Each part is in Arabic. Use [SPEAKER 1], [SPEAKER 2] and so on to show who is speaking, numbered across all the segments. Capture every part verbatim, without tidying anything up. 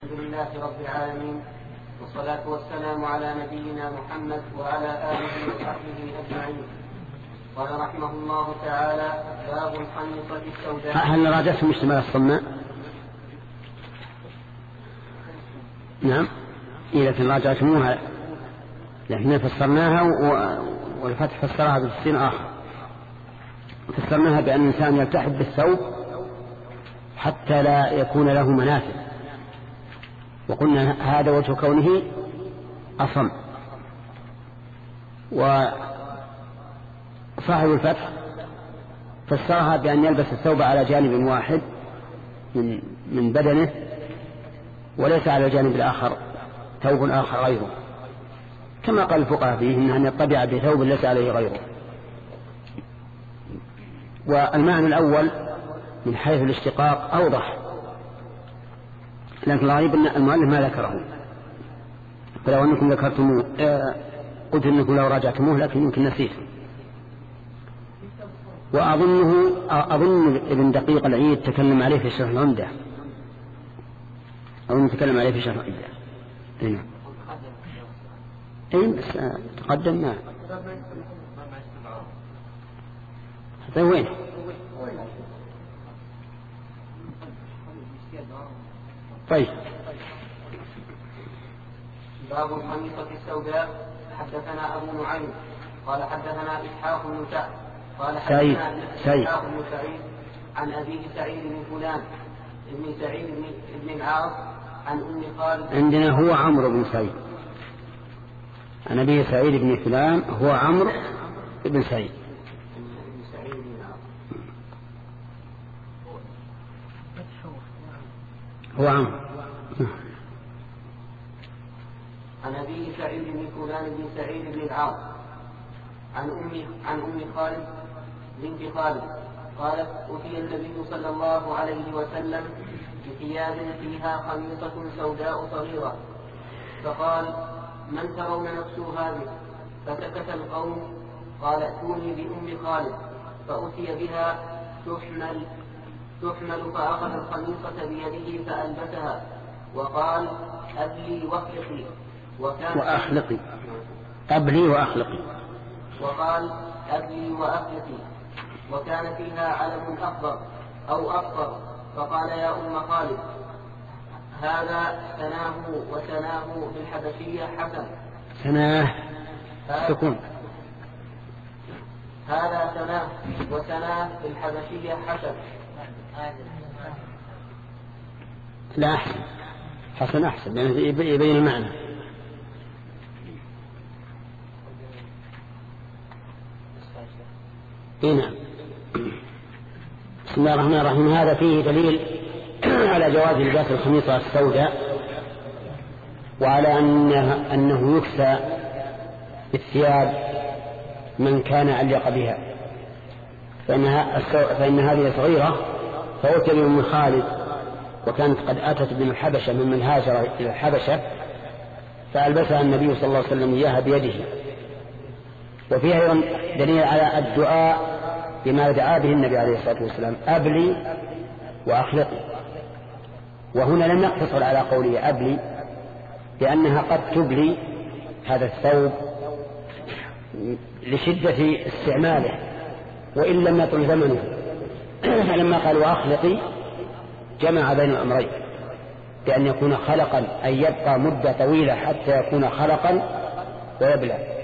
[SPEAKER 1] الحمد لله رب العالمين، والصلاة والسلام على نبينا محمد وعلى آله وصحبه أجمعين. قال رحمه الله تعالى: باب الخميصة السوداء.
[SPEAKER 2] هل راجعتم اشتمال الصماء؟ نعم، إيه، لكن راجعتموها، لكن فسرناها والفتح فسرها بتفسير آخر. فسرناها بأن الإنسان يلتحف بالثوب حتى لا يكون له منافذ، وقلنا هذا وجه كونه أصم. وصاحب الفتح فسرها بأن يلبس الثوب على جانب واحد من من بدنه، وليس على الجانب الآخر ثوب آخر غيره، كما قال الفقهاء فيه إن يطبع بثوب ليس عليه غيره. والمعنى الأول من حيث الاشتقاق أوضح، لكن الغريب أن المؤلف ما ذكره، فلو أنكم ذكرتموه قلت أنكم لو راجعتموه، لكن يمكن نسيت. وأظنه أظن ابن دقيق العيد تكلم عليه في شرح العمدة، أو نتكلم عليه في شرح العمدة. هنا أي بس تقدم ما هذا وين؟ طيب.
[SPEAKER 1] باب الخميصة السوداء. حدثنا أبو نعيم قال حدثنا إسحاق بن سعد قال حدثنا إسحاق بن سعيد عن أبيه سعيد بن فلان ابن سعيد بن العاص عن أم خالد.
[SPEAKER 2] عندنا هو عمرو بن سعيد، عن أبيه سعيد بن فلان هو عمرو بن سعيد. هو عمرو
[SPEAKER 1] عن أبي سعيد بن فلان بن سعيد بن العاص عن أم عن أم خالد بنت خالد قالت: أتي النبي صلى الله عليه وسلم بثياب فيها خميصة سوداء صغيرة، فقال: من ترون نفسه هذه؟ فسكت القوم. قال: ائتوني بأم خالد. فأتي بها تحمل تحمل فأخذ الخميصة بيده فألبسها وقال: أبلي واخلقي.
[SPEAKER 2] وأخلقي أبلي وأخلقي
[SPEAKER 1] وقال: أبلي وأخلقي. وكان فيها علم أخضر أو أصفر، فقال: يا أم خالد، هذا سناه وسناه في الحبشية حسن.
[SPEAKER 2] سناه سكون.
[SPEAKER 1] هذا سناه وسناه في الحبشية حسن.
[SPEAKER 2] لا أحسن، حسن أحسن، يعني يبين المعنى. هنا بسم الله الرحمن الرحيم. هذا فيه دليل على جواز لباس الخميصة السوداء، وعلى أنه, أنه يكسى بالثياب من كان علق بها، فإنها فإن هذه صغيرة، فأتي من خالد، وكانت قد أتت من الحبشة ممن هاجر إلى الحبشة، فألبسها النبي صلى الله عليه وسلم إياها بيده. وفيها أيضا دليل على الدعاء بما دعا به النبي عليه الصلاة والسلام: أبلي وأخلقي. وهنا لم يقتصر على قوله أبلي، لأنها قد تبلي هذا الثوب لشدة استعماله وإن لم يطل زمنه. فلما قال وأخلقي جمع بين الأمرين، بأن يكون خلقا أي يبقى مدة طويلة حتى يكون خلقا ويبلى.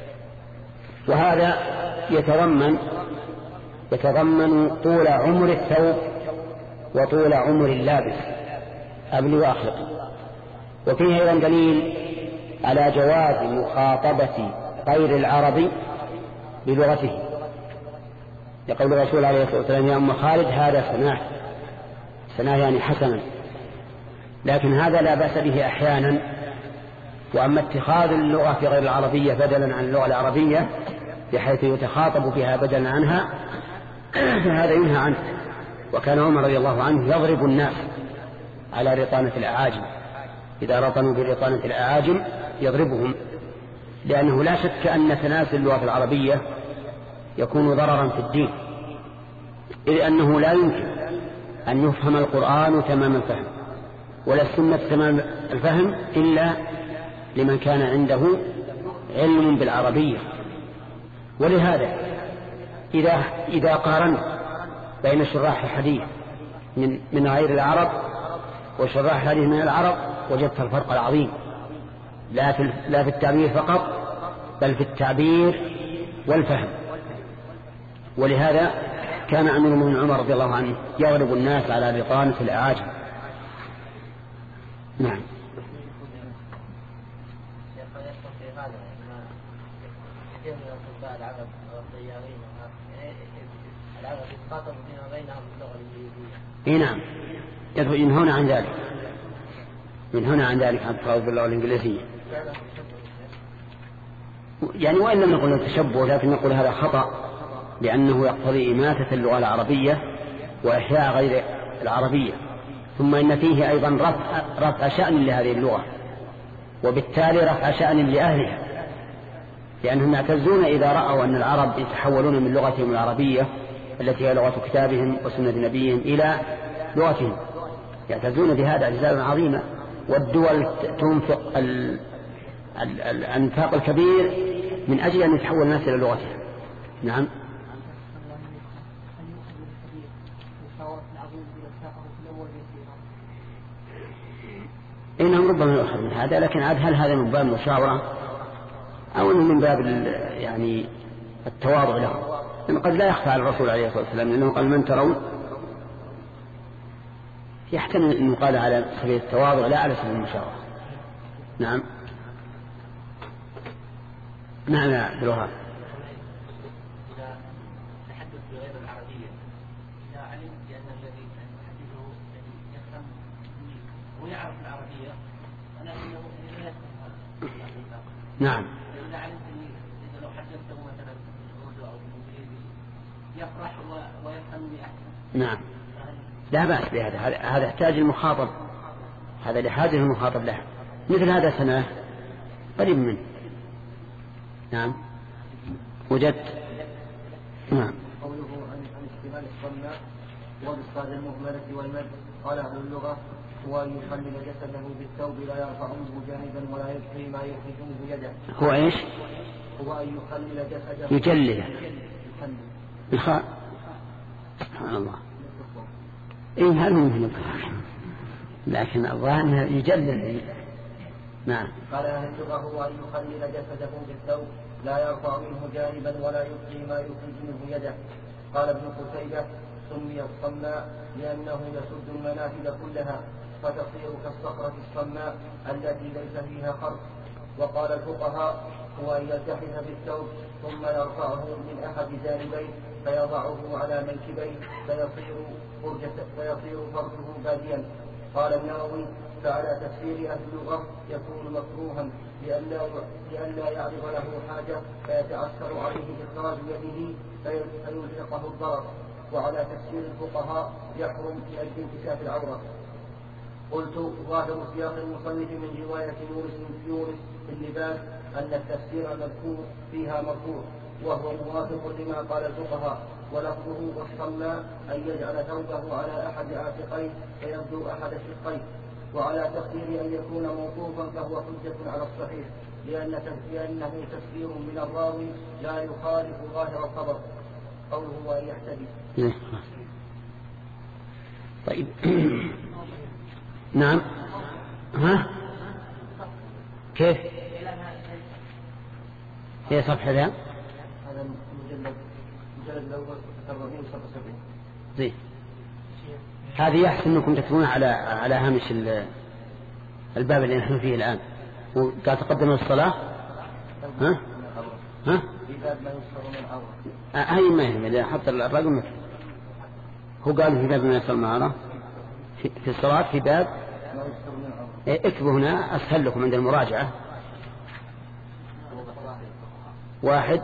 [SPEAKER 2] وهذا يتضمن يتضمن طول عمر الثوب وطول عمر اللابس، أبلي وأخلقي. وفيه أيضا دليل على جواز مخاطبة غير العربي بلغته، يقول الرسول عليه الصلاة والسلام: يا أم خالد، هذا سناه. سناه يعني حسنا، لكن هذا لا بأس به أحيانا. وأما اتخاذ اللغة غير العربية بدلا عن اللغة العربية بحيث يتخاطب بها بدلا عنها، فهذا ينهى عنه. وكان عمر رضي الله عنه يضرب الناس على رطانة الأعاجم، إذا رطنوا برطانة الأعاجم يضربهم، لأنه لا شك أن تناسل اللغة العربية يكون ضررا في الدين، إذ أنه لا يمكن أن يفهم القرآن تمام الفهم ولا السنة تمام الفهم إلا لمن كان عنده علم بالعربية. ولهذا إذا, إذا قارنت بين شراح الحديث من, من غير العرب وشراح الحديث من العرب وجدت الفرق العظيم، لا في, لا في التعبير فقط بل في التعبير والفهم. ولهذا كان أمير المؤمنين عمر رضي الله عنه يغلب الناس على بطانة الأعاجم. نعم. اي نعم، ينهون عن ذلك، ينهون عن ذلك عن التخاطب باللغة الإنجليزية. يعني وإن لم نقل التشبه لكن نقول هذا خطأ، لأنه يقتضي إماتة اللغة العربية وإحياء غير العربية، ثم إن فيه أيضا رفع, رفع شأن لهذه اللغة، وبالتالي رفع شأن لأهلها، لأنهم يعتزون إذا رأوا أن العرب يتحولون من لغتهم العربية التي هي لغة كتابهم وسنة نبيهم إلى لغتهم، يعتزون بهذا اعتزازا عظيما. والدول تنفق الانفاق الكبير من أجل أن يتحول الناس إلى لغتهم. نعم. إنهم ربما يؤخذ من هذا، لكن عاد هل هذا من باب المشاورة أو أنه من باب يعني التواضع له؟ لأنه قد لا يخفى على الرسول عليه الصلاة والسلام، لأنه قال من ترون، يحتمل أن يقال على سبيل التواضع لا على سبيل المشاورة. نعم. نعم يا عبد الوهاب.
[SPEAKER 3] إذا تحدث بغير العربية، إذا علمت بأن الذي تحدثه يفهم ويعرف العربية ولكنه لا يفهم.
[SPEAKER 2] نعم.
[SPEAKER 3] إذا علمت إذا لو حدثته مثلا بالأردو أو بالإنجليزي يفرح ويفهم بأحسن.
[SPEAKER 2] نعم. لا بأس بهذا، هذا يحتاج المخاطب، هذا لحاجة المخاطب له، مثل هذا سنة قريب منه. نعم. وجدت. نعم.
[SPEAKER 1] قوله عن اشتمال الصماء وبالصاد المهملة والمد، قال أهل اللغة هو أن يخلل جسده بالثوب لا يرفع منه جانبا ولا يبقي ما يخرج منه يده.
[SPEAKER 2] هو ايش؟
[SPEAKER 1] هو أن يخلل جسده.
[SPEAKER 2] يجلل. بالخاء. سبحان الله. إيه هل ممكن، لكن الظاهر يجلل. نعم.
[SPEAKER 1] قال أهل اللغة هو أن يخلل جسده بالثوب لا يرفع منه جانبا ولا يبقي ما يخرج منه يده. قال ابن قتيبة سمي الصماء لأنه يسد المنافذ كلها فتصير كالصخرة الصماء التي ليس فيها خرق. وقال الفقهاء هو أن يلتحف بالثوب ثم يرفعه من أحد جانبيه فيضعه على منكبيه فيصير فيصير فرجه باديا. قال النووي فعلى تفسير أهل اللغة يكون مكروها لئلا لئلا يعرض له حاجة فيتعثر عليه إخراج يده فيلحقه الضرر. وعلى تفسير الفقهاء يحرم لأجل انكشاف العورة. قلت ظاهر سياق المصنف من رواية يونس يونس في اللباس أن التفسير المذكور فيها مرفوع وهو موافق لما قال الفقهاء، ولفظه والصماء أن يجعل ثوبه على أحد عاتقيه فيبدو أحد شقيه. وعلى تقدير أن يكون موقوفا فهو حجة على الصحيح لأن لأنه تفسير من الراوي لا يخالف ظاهر الخبر. قوله وأن يحتدي.
[SPEAKER 2] طيب. نعم. ها كيف هي صفحة ذا؟
[SPEAKER 1] هذا المجلد المجلد الأول أربعين وسبعة وسبعين.
[SPEAKER 2] زين. هذه يحسن أنكم تكتبون على على هامش الباب اللي نحن فيه الآن. وقال تقدم الصلاة. ها؟ ها؟
[SPEAKER 1] في باب ما يسر من العورة.
[SPEAKER 2] هاي ما يهم إذا حط الرقم مثل. هو قال في باب ما يسر من العورة. في, في الصلاة في باب.
[SPEAKER 1] ما يسر من العورة.
[SPEAKER 2] اكتبوا هنا أسهل لكم عند المراجعة. واحد.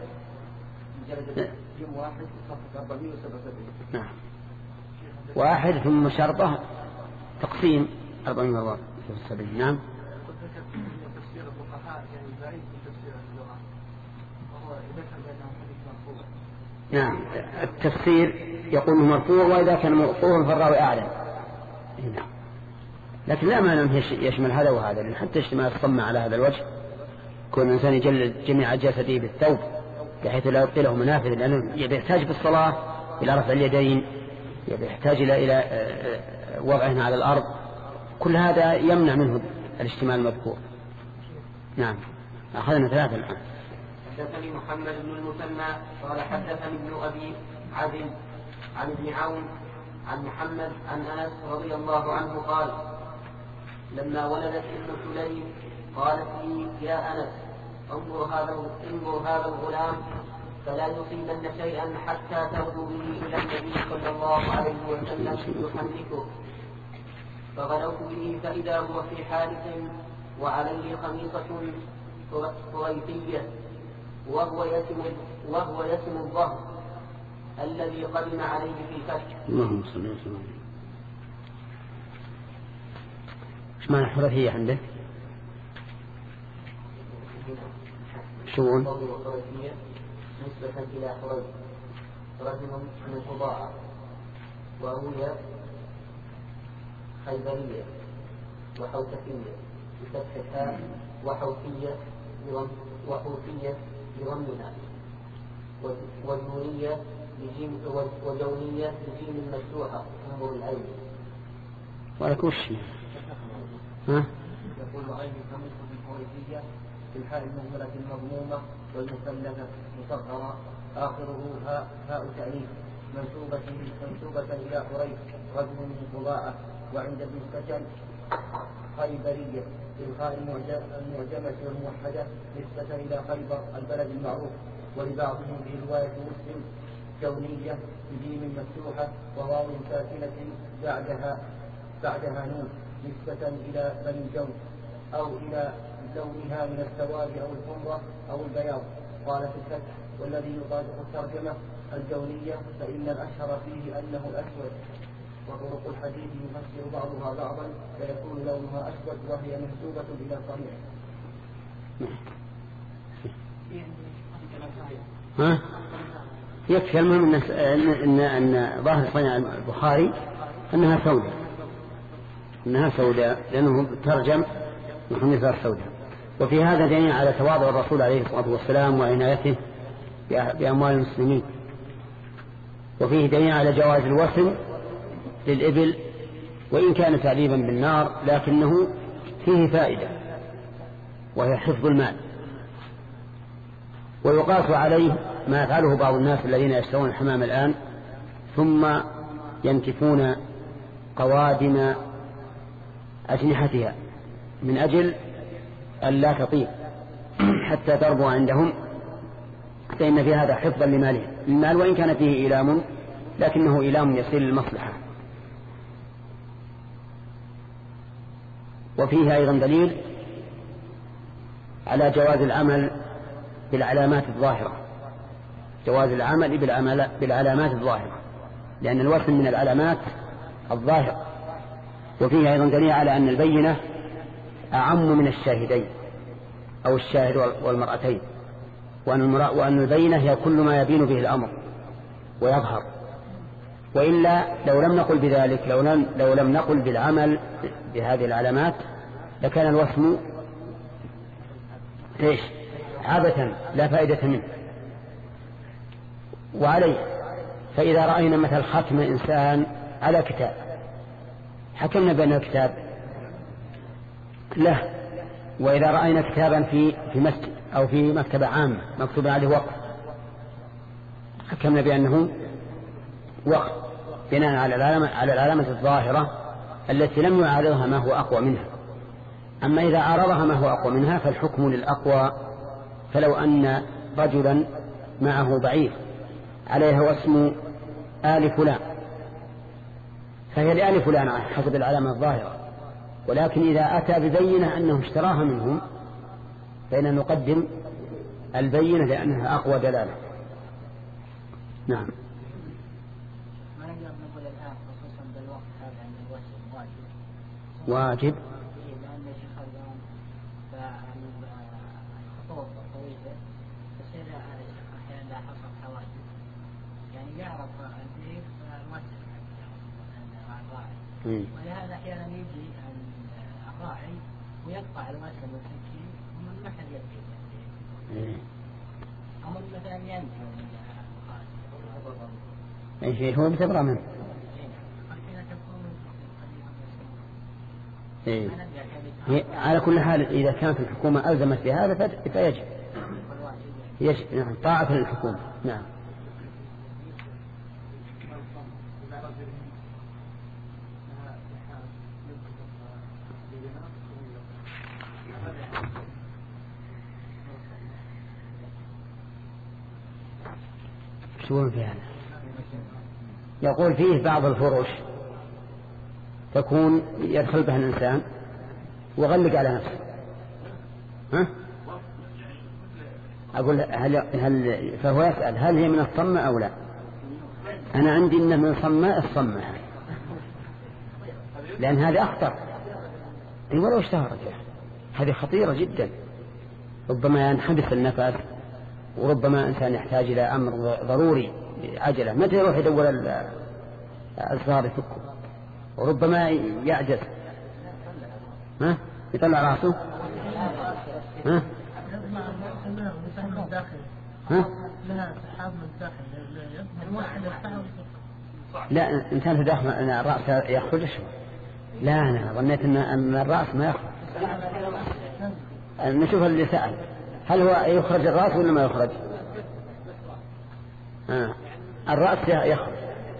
[SPEAKER 1] يوم واحد صفحة أربعمائة وسبعة وسبعين.
[SPEAKER 2] نعم. واحد ثم شرطه تقسيم أربعين مرات سبعين. نعم.
[SPEAKER 3] تفسير الفقهاء يعني بعيد من تفسير اللغة وهو يذكر بأنه حديث مرفوع.
[SPEAKER 2] نعم. التفسير يقول مرفوع وإذا كان موقوفا فالراوي أعلم. نعم. لكن لا مانع يشمل هذا وهذا، لأن حتى اجتماع الصمة على هذا الوجه كون الإنسان يجلد جميع جسده بالثوب بحيث لا يبقي له منافذ، لأنه يحتاج بالصلاة إلى رفع اليدين، يحتاج إلى إلى وضعهن على الأرض، كل هذا يمنع منه الاجتماع المذكور. نعم. أخذنا ثلاثة الآن.
[SPEAKER 1] حدثني محمد بن المثنى قال حدثني ابن أبي عدل عن ابن عون عن محمد عن أنس رضي الله عنه قال لما ولدت ابن سليم قالت لي يا أنس انظر هذا انظر هذا الغلام فلا يصيبن شيئا حتى تغدو به إلى النبي صلى الله عليه وسلم يحنكه. فغدوت به فإذا هو في حارس وعليه خميصة ثريثية وهو يسم وهو يسم الظهر الذي قدم عليه في الفتح.
[SPEAKER 2] اللهم صل وسلم. ايش معنى حرثية عنده؟ شو؟
[SPEAKER 1] نسبة إلى حريث رجل من قضاء وهي خيبرية وحوثية بفتح الحاء وحوثية وحوثية بضمها وجونية بجيم وجونية بجيم مفتوحة انظر العين.
[SPEAKER 2] ولك وش ها؟
[SPEAKER 1] يقول عين خميسة الحوثية في الحال المهملة المضمومة والمثلثة مصغرة آخره هاء هاء تأنيث منسوبة منسوبة إلى حريث رجل من قضاء، وعند ابن السكن خيبرية بالخاء المعجمة والموحدة نسبة إلى خيبر البلد المعروف، ولبعضهم في رواية مسلم جونية بجيم مفتوحة وواو ساكنة بعدها بعدها نون نسبة إلى بني الجون أو إلى لونها من السواد أو الحمرة أو البياض. قال في الفتح والذي يطابق الترجمة الجونية فإن الأشهر فيه أنه الأسود، وطرق الحديث يفسر بعضها بعضا فيكون لونها أسود وهي منسوبة إلى صريح.
[SPEAKER 2] ها؟ يكفي المهم أن, إن, أن ظاهر صنع البخاري أنها سوداء أنها سوداء لأنه ترجم نحن نزار سوداء. وفي هذا دليل على تواضع الرسول عليه الصلاة والسلام وعنايته بأموال المسلمين، وفيه دليل على جواز الوسم للإبل وإن كان تعذيبا بالنار، لكنه فيه فائدة وهي حفظ المال. ويقاس عليه ما يفعله بعض الناس الذين يشترون الحمام الآن ثم ينكفون قوادم أجنحتها من أجل أن لا تطير حتى تربو عندهم، فإن في هذا حفظا لماله المال وإن كان فيه إيلام، لكنه إيلام يصير للمصلحة. وفيه أيضا دليل على جواز العمل بالعلامات الظاهرة، جواز العمل بالعلامات الظاهرة، لأن الوسم من العلامات الظاهرة. وفيه أيضا دليل على أن البينة أعم من الشاهدين أو الشاهد والمرأتين، وأن البينة هي كل ما يبين به الأمر ويظهر. وإلا لو لم نقل بذلك لو لم, لو لم نقل بالعمل بهذه العلامات لكان الوسم ليش عبثا لا فائدة منه. وعليه فإذا رأينا مثل ختم إنسان على كتاب حكمنا بأنه كتاب له، وإذا رأينا كتابا في في مسجد أو في مكتبة عامة مكتوب عليه وقف حكمنا بأنه وقف بناء على العلامة على العلامة الظاهرة التي لم يعارضها ما هو أقوى منها. أما إذا عارضها ما هو أقوى منها فالحكم للأقوى. فلو أن رجلا معه بعير عليها واسم آل فلان فهي لآل فلان حسب العلامة الظاهرة، ولكن إذا أتى ببينة أنه اشتراها منهم فإن نقدم البينة لأنها أقوى دلالة. نعم.
[SPEAKER 3] ما نقدر نقول الآن خصوصا بالوقت هذا أن الوسم واجب.
[SPEAKER 2] واجب.
[SPEAKER 3] لأن الشيخ اليوم الخطوط الطويلة تصير أحيانا لا حصل حوادث، يعني يعرف البيت الوسم عن الراعي، ولهذا أحيانا يجي الراعي ويقطع المثل والتنكيل ومن مثل يبكي أمر مثلا ينكي
[SPEAKER 2] أي شيء هو بتبرع منه. إيه. على كل حال إذا كانت الحكومة ألزمت بهذا فيجب يجب نعم طاعة للحكومة. نعم. شو في هذا؟ يقول فيه بعض الفروش تكون يدخل بها الإنسان وغلق على نفسه. ها؟ أقول هل, هل فهو يسأل هل هي من الصمة أو لا؟ أنا عندي إنه من صماء الصمة، لأن هذه أخطر. ولو اشتهرت هذه خطيرة جدا، ربما ينحبس النفس، وربما إنسان يحتاج إلى أمر ضروري عجلة متى يروح يدور الزهر يفكه، وربما يعجز. ها؟ يطلع راسه. ها؟ ها؟ لا إنسان في داخل الرأس يخرج. لا أنا ظنيت أن الرأس ما يخرج. نشوف اللي سأل هل هو يخرج الرأس ولا ما يخرج؟ آه. الرأس يخرج.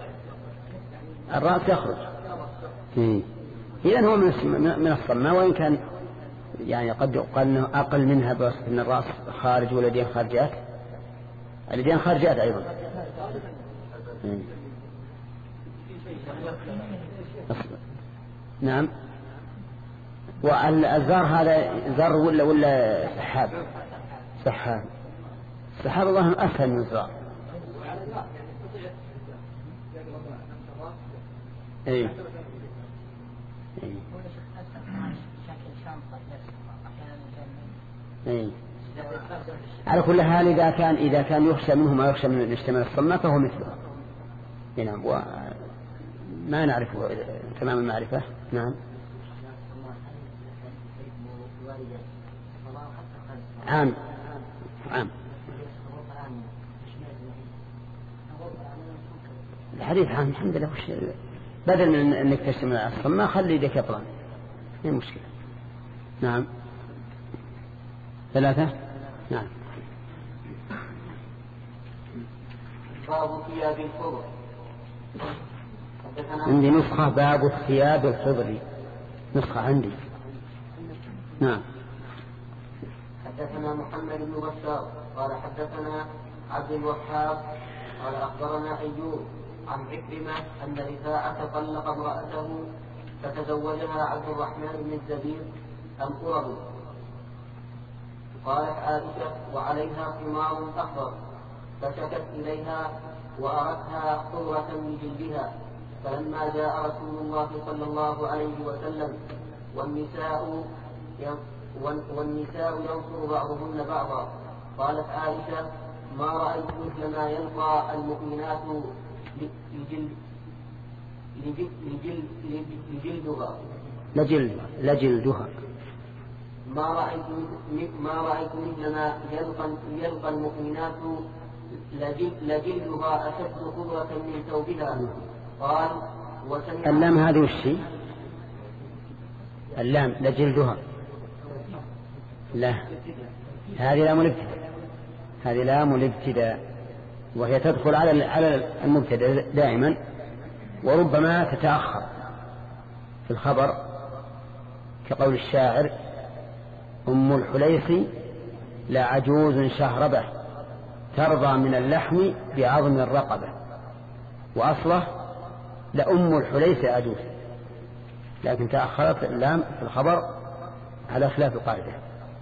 [SPEAKER 2] الرأس يخرج. إذن هو من الصمة، وإن كان يعني قد يقال أنه أقل منها بس من الرأس خارج واليدين خارجات. اليدين خارجات أيضا. نعم. والزار هذا زر ولا ولا سحاب؟ سحاب. سحاب الله أسهل من الزار. أي. أي. أي. على كل حال إذا كان إذا كان يخشى منه ما يخشى من يشتمل الصمة فهو مثله. نعم. وما نعرفه تمام المعرفة. نعم. عام عام الحديث عام الحمد لله. وش بدل من انك تشتمل الصمة خلي يدك يطلع، ايه مشكلة. نعم. ثلاثة. نعم.
[SPEAKER 1] باب ثياب الخضر.
[SPEAKER 2] عندي نسخة باب الثياب الخضر، نسخة عندي. نعم.
[SPEAKER 1] حدثنا محمد بن بشار قال حدثنا عبد الوهاب قال أخبرنا أيوب عن عكرمة أن رفاعة طلق امرأته فتزوجها عبد الرحمن بن الزبير القرظي. قالت عائشة وعليها خمار أخضر فشكت إليها وأردتها قرة من جلدها، فلما جاء رسول الله صلى الله عليه وسلم والنساء والنساء ينصر بعضهن بعضا، قالت عائشة ما رأيت مثل ما يلقى المؤمنات لجلد لجلد لجلدها
[SPEAKER 2] لجلد لجلدها
[SPEAKER 1] ما رأيت ما رأيت مثل ما يلقى يلقى المؤمنات لجلدها أشد قدرة من ثوبها. قال وسمع
[SPEAKER 2] اللام هذه والشيء اللام لجلدها، لا هذه لام الابتداء، هذه لام الابتداء وهي تدخل على على المبتدأ دائما، وربما تتأخر في الخبر كقول الشاعر أم الحليس لعجوز شهربة ترضى من اللحم بعظم الرقبة، وأصله لأم الحليس عجوز، لكن تأخرت اللام في الخبر على خلاف القاعدة.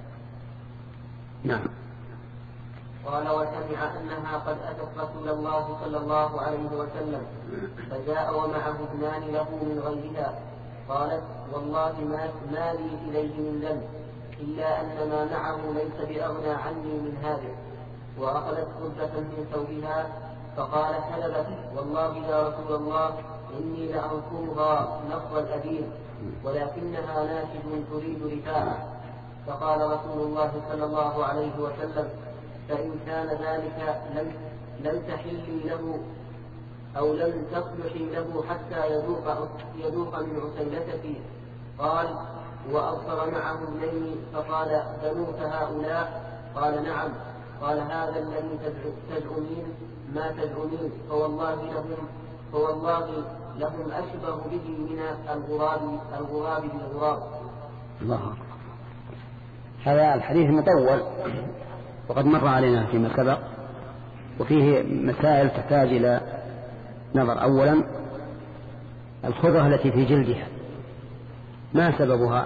[SPEAKER 2] نعم.
[SPEAKER 1] قال وسمع أنها قد أتت رسول الله صلى الله عليه وسلم فجاء ومعه ابنان له من غيرها، قالت والله ما, ما لي إليه من ذنب إلا أن ما معه ليس بأغنى عني من هذا، وأخذت خبزة من ثوبها فقالت هلبت والله يا رسول الله إني لأنصرها نصر الأبير ولكنها ناشد تريد رفاعة. فقال رسول الله صلى الله عليه وسلم: فإن كان ذلك لم, لم تحلي له أو لم تصلحي له حتى يذوق, يذوق من عسيلتك. قال: وأبصر معه ابنين فقال: بنوك هؤلاء؟ قال: نعم. قال: هذا الذي تزعمين ما تزعمين فوالله لهم فوالله لهم أشبه به من الغراب الغراب بالغراب.
[SPEAKER 2] الله. هذا الحديث مطول وقد مر علينا فيما سبق، وفيه مسائل تحتاج إلى نظر. أولا الخضرة التي في جلدها ما سببها؟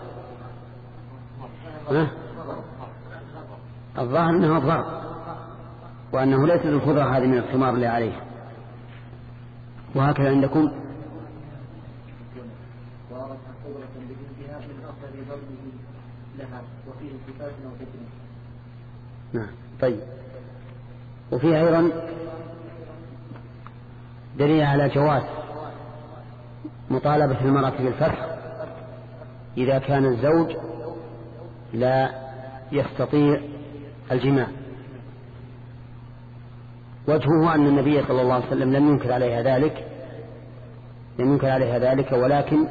[SPEAKER 2] ها؟ الظاهر أنها الضرب، وأنه ليست الخضرة هذه من الثمار اللي عليه. وهكذا عندكم نعم. طيب، وفيه أيضا دليل على جواز مطالبة المرأة بالفسخ إذا كان الزوج لا يستطيع الجماع. وجهه أن النبي صلى الله عليه وسلم لم ينكر عليها ذلك لم ينكر عليها ذلك ولكن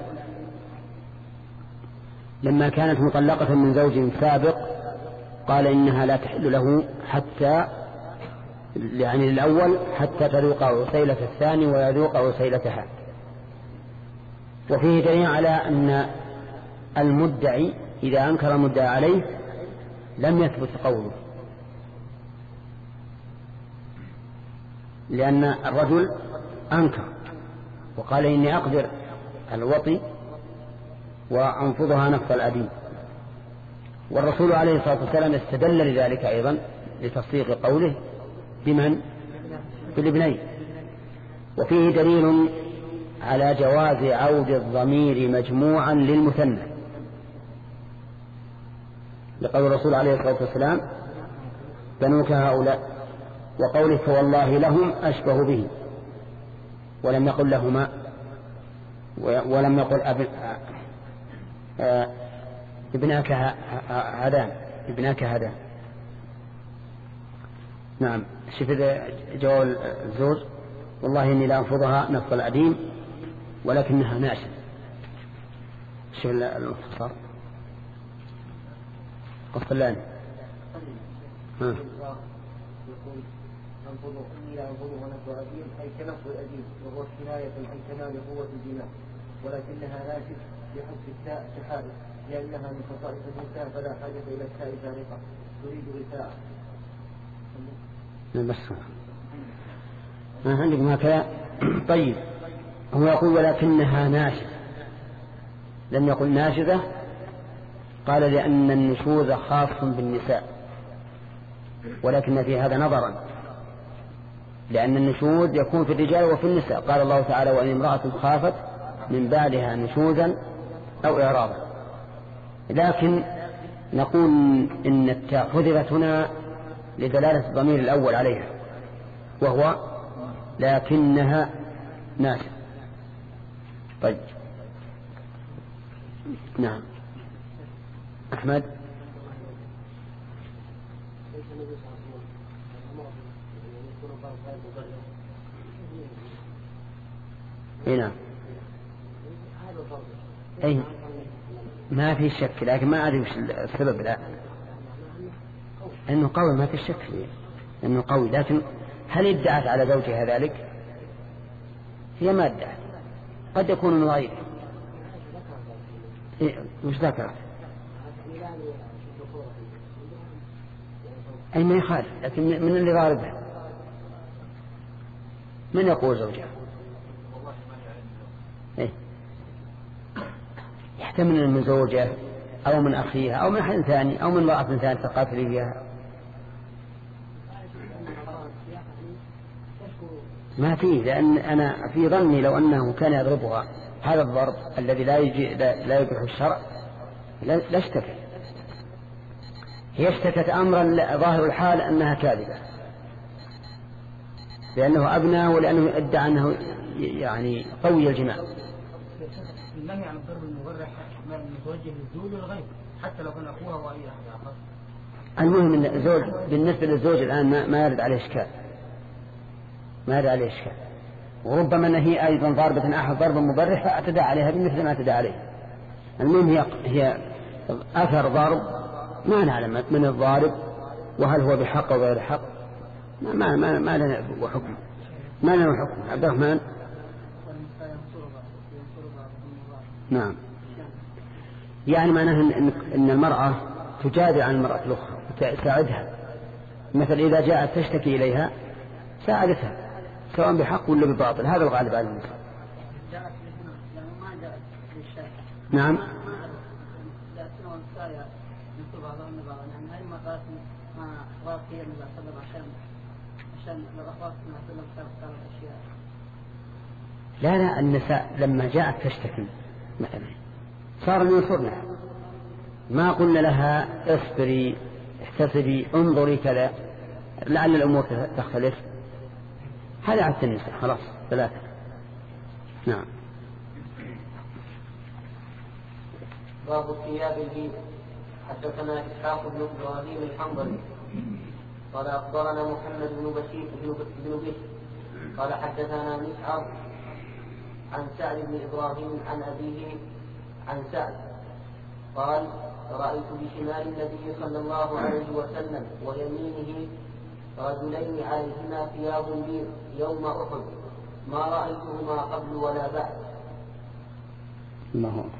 [SPEAKER 2] لما كانت مطلقة من زوج سابق قال إنها لا تحل له حتى يعني الأول حتى تذوق عسيلة الثاني ويذوق عسيلتها. وفيه دليل على أن المدعي إذا أنكر المدعى عليه لم يثبت قوله، لأن الرجل أنكر وقال إني أقدر الوطي وأنفضها نفض الأديم. والرسول عليه الصلاة والسلام استدل لذلك أيضا لتصديق قوله بمن؟ بالابنين. وفيه دليل على جواز عود الضمير مجموعا للمثنى لقول الرسول عليه الصلاة والسلام: بنوك هؤلاء، وقوله: فوالله لهم أشبه به، ولم يقل لهما ولم يقل أب... ابناك هذان ابناك هذان. نعم. شوف جواب الزوج: والله إني لا أنفضها نفض الأديم ولكنها ناشد. شوف المختصر قصلاني. ها.
[SPEAKER 3] يقول: أنفضه إني لا أنفضه نفض الأديم أي كنفض الأديم، وهو كناية عن كمال قوة الجماع، ولكنها ناشد بحذف التاء كحادث لأنها من خصائص النساء فلا حاجة إلى التاء فارقة تريد رفاعة.
[SPEAKER 2] بس ما عندكم هكذا. طيب، هو يقول ولكنها ناشدة، لم يقل ناشدة. قال لأن النشوذ خاص بالنساء، ولكن في هذا نظرا، لأن النشوذ يكون في الرجال وفي النساء. قال الله تعالى: وإن امرأة خافت من بعدها نشوذا أو إعراضا. لكن نقول إن التاء حذفت هنا لدلالة الضمير الأول عليها، وهو لكنها ناشدة. طيب. نعم. أحمد. هنا أي ما في شك، لكن ما أدري وش السبب. لا، أنه قوي، ما في شك فيه أنه قوي، لكن هل ادعت على زوجها ذلك؟ هي ما ادعت، قد يكون من غيره. إيه مش ذكرت أي ما يخالف، لكن من اللي غالبها من يقول زوجها؟ إيه؟ يحتمل من زوجه أو من أخيها أو من أحد ثاني أو من امرأة ثانية تقاتل فيها. ما فيه، لأن أنا في ظني لو أنه كان يضربها هذا الضرب الذي لا يجي لا يبيح الشرع لا اشتكت. هي اشتكت أمرا ظاهر الحال أنها كاذبة، لأنه أبنى ولأنه ادعى أنه يعني قوي الجماع.
[SPEAKER 4] النهي عن الضرب المبرح متوجه للزوج والغير حتى لو كان أخوها أو أي أحد آخر.
[SPEAKER 2] المهم أن الزوج بالنسبة للزوج الآن ما, ما يرد عليه إشكال، ما يرد عليه إشكال، وربما أن هي أيضا ضاربة أحد ضرب مبرح فاعتدى عليها بمثل ما اعتدى عليه. المهم هي, هي أثر ضرب ما نعلم من الضارب وهل هو بحق أو غير حق، ما ما ما, ما لنا حكم، ما لنا حكم. عبد الرحمن. نعم، يعني معناه إن, إن المرأة تجادل عن المرأة الأخرى وتساعدها، مثل إذا جاءت تشتكي إليها ساعدتها سواء بحق ولا بباطل، هذا الغالب على النساء. نعم. لا لا، النساء لما جاءت تشتكي مثلا صار ينصرنا، ما قلنا لها اصبري احتسبي انظري كذا لعل الأمور تختلف، هذا عدت النساء خلاص ثلاثة. نعم.
[SPEAKER 1] باب الثياب البيض. حدثنا إسحاق بن إبراهيم الحنظلي قال أخبرنا محمد بن بشير بن بشر قال حدثنا مسعر عن سعد بن إبراهيم عن أبيه عن سعد قال رأيت بشمال النبي صلى الله عليه وسلم ويمينه رجلين عليهما ثياب بيض يوم أحد ما رأيتهما قبل ولا بعد.
[SPEAKER 2] الله.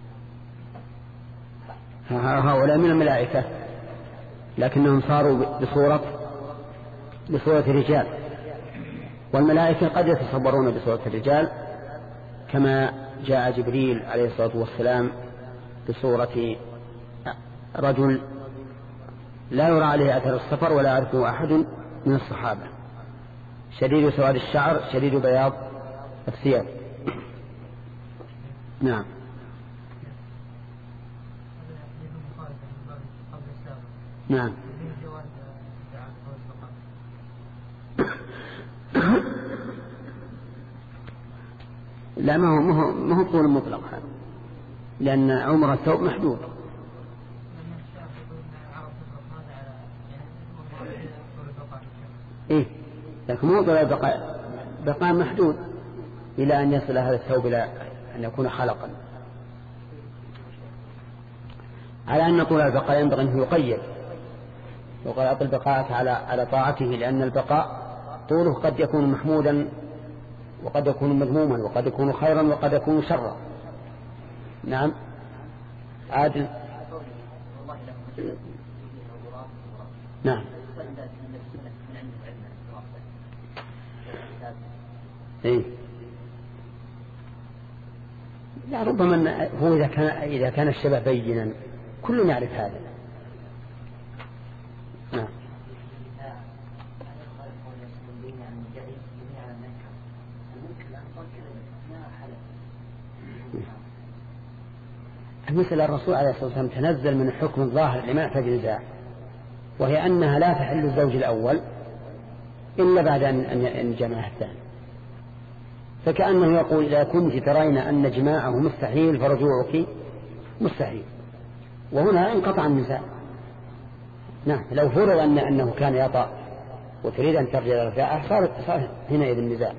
[SPEAKER 2] هؤلاء من الملائكة لكنهم صاروا بصورة بصورة رجال، والملائكة قد يتصورون بصورة الرجال كما جاء جبريل عليه الصلاة والسلام بصورة رجل لا يرى عليه أثر السفر ولا يعرفه أحد من الصحابة، شديد سواد الشعر شديد بياض الثياب. نعم. نعم. لا، ما هو ما هو ما هو طول مطلق، لأن عمر الثوب محدود. إيه، لكن مو طول البقاء، بقاء محدود إلى أن يصل هذا الثوب إلى أن يكون خلقا، على أن طول البقاء ينبغي أن يقيد، وقال أطل بقاءك على على طاعته، لأن البقاء طوله قد يكون محمودا وقد يكون مذموما وقد يكون خيرا وقد يكون شرا. نعم. عادل. نعم. إيه؟ لا، ربما هو إذا كان إذا كان الشبه بينا كل يعرف هذا. نعم. المسألة الرسول عليه الصلاة والسلام تنزل من الحكم الظاهر لما يحتاج نزاع، وهي أنها لا تحل الزوج الأول إلا بعد أن جمعها الثاني، فكأنه يقول إذا كنت ترين أن جماعه مستحيل فرجوعك مستحيل، وهنا انقطع النزاع. نعم. لو فرض أن أنه كان يطأ وتريد أن ترجع رجاعه صار صار حينئذ النزاع.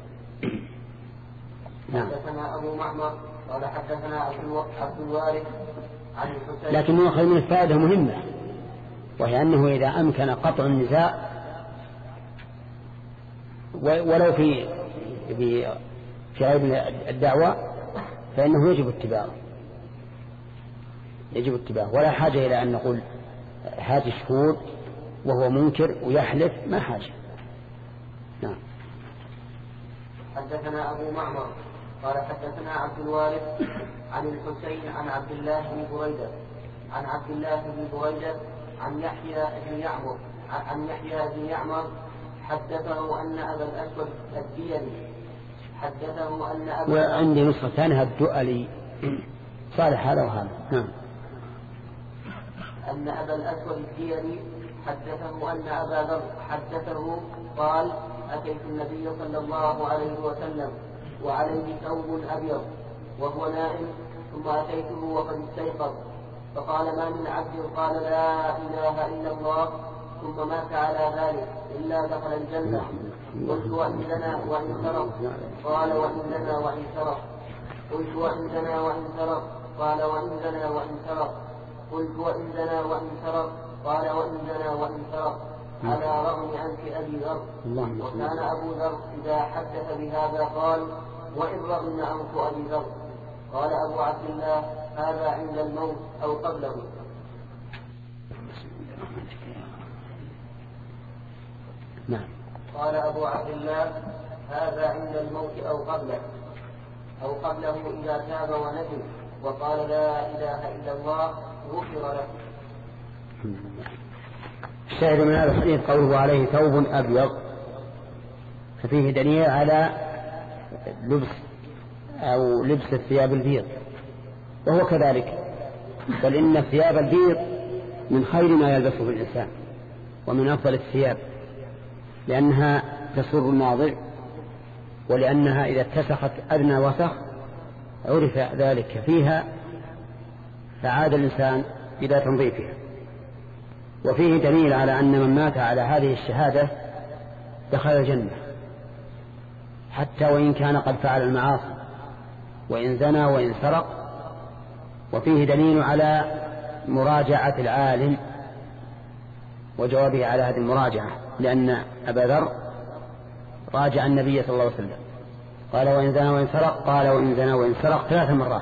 [SPEAKER 1] نعم. حدثنا أبو معمر قال حدثنا عبد الوارث عن الحسين.
[SPEAKER 2] لكن مؤخذ من الفائدة مهمة، وهي أنه إذا أمكن قطع النزاع ولو في في في غير الدعوة فإنه يجب اتباعه، يجب اتباعه، ولا حاجة إلى أن نقول هات شهود وهو منكر ويحلف، ما حاجة. نعم.
[SPEAKER 1] حدثنا أبو معمر قال حدثنا عبد الوارث عن الحسين عن عبد الله بن بريدة عن عبد الله بن بريدة عن يحيى بن يعمر عن يحيى بن يعمر حدثه أن أبا الأسود الديلي حدثه أن أبا
[SPEAKER 2] وعندي نسخة ثانية الدؤلي صالح هذا وهذا. نعم.
[SPEAKER 1] أن أبا الأسود الديلي حدثه أن أبا ذر حدثه قال أتيت النبي صلى الله عليه وسلم وعليه ثوب أبيض وهو نائم، ثم أتيته وقد استيقظ، فقال: ما من عبد قال لا إله إلا الله ثم مات على ذلك إلا دخل الجنة. قلت: وإن لنا وإن سرق؟ قال: وإن لنا وإن سرق. قلت: وإن لنا وإن سرق؟ قال: وإن لنا وإن سرق. قلت: وإن لنا وإن سرق؟ قال: وإن لنا وإن سرق، على رغم أنف أبي ذر. وكان أبو ذر إذا حدث بهذا قال: وإن رغم أنف أبي ذر. قال أبو عبد الله: هذا عند الموت أو قبله.
[SPEAKER 2] نعم.
[SPEAKER 1] قال أبو عبد الله: هذا عند الموت أو قبله أو قبله إذا تاب وندم وقال لا إله إلا الله غفر له.
[SPEAKER 2] الشاهد من هذا الحديث قوله عليه ثوب أبيض، ففيه دليل على لبس أو لبس الثياب البيض، وهو كذلك، بل إن الثياب البيض من خير ما يلبسه الإنسان ومن أفضل الثياب، لأنها تسر الناظر، ولأنها إذا اتسخت أدنى وسخ عرف ذلك فيها فعاد الإنسان إلى تنظيفها. وفيه دليل على أن من مات على هذه الشهادة دخل الجنة حتى وإن كان قد فعل المعاصي، وإن زنى وإن سرق. وفيه دليل على مراجعة العالم وجوابه على هذه المراجعة، لأن أبا ذر راجع النبي صلى الله عليه وسلم قال: وإن زنى وإن سرق، قال: وإن زنى وإن سرق، ثلاث مرات.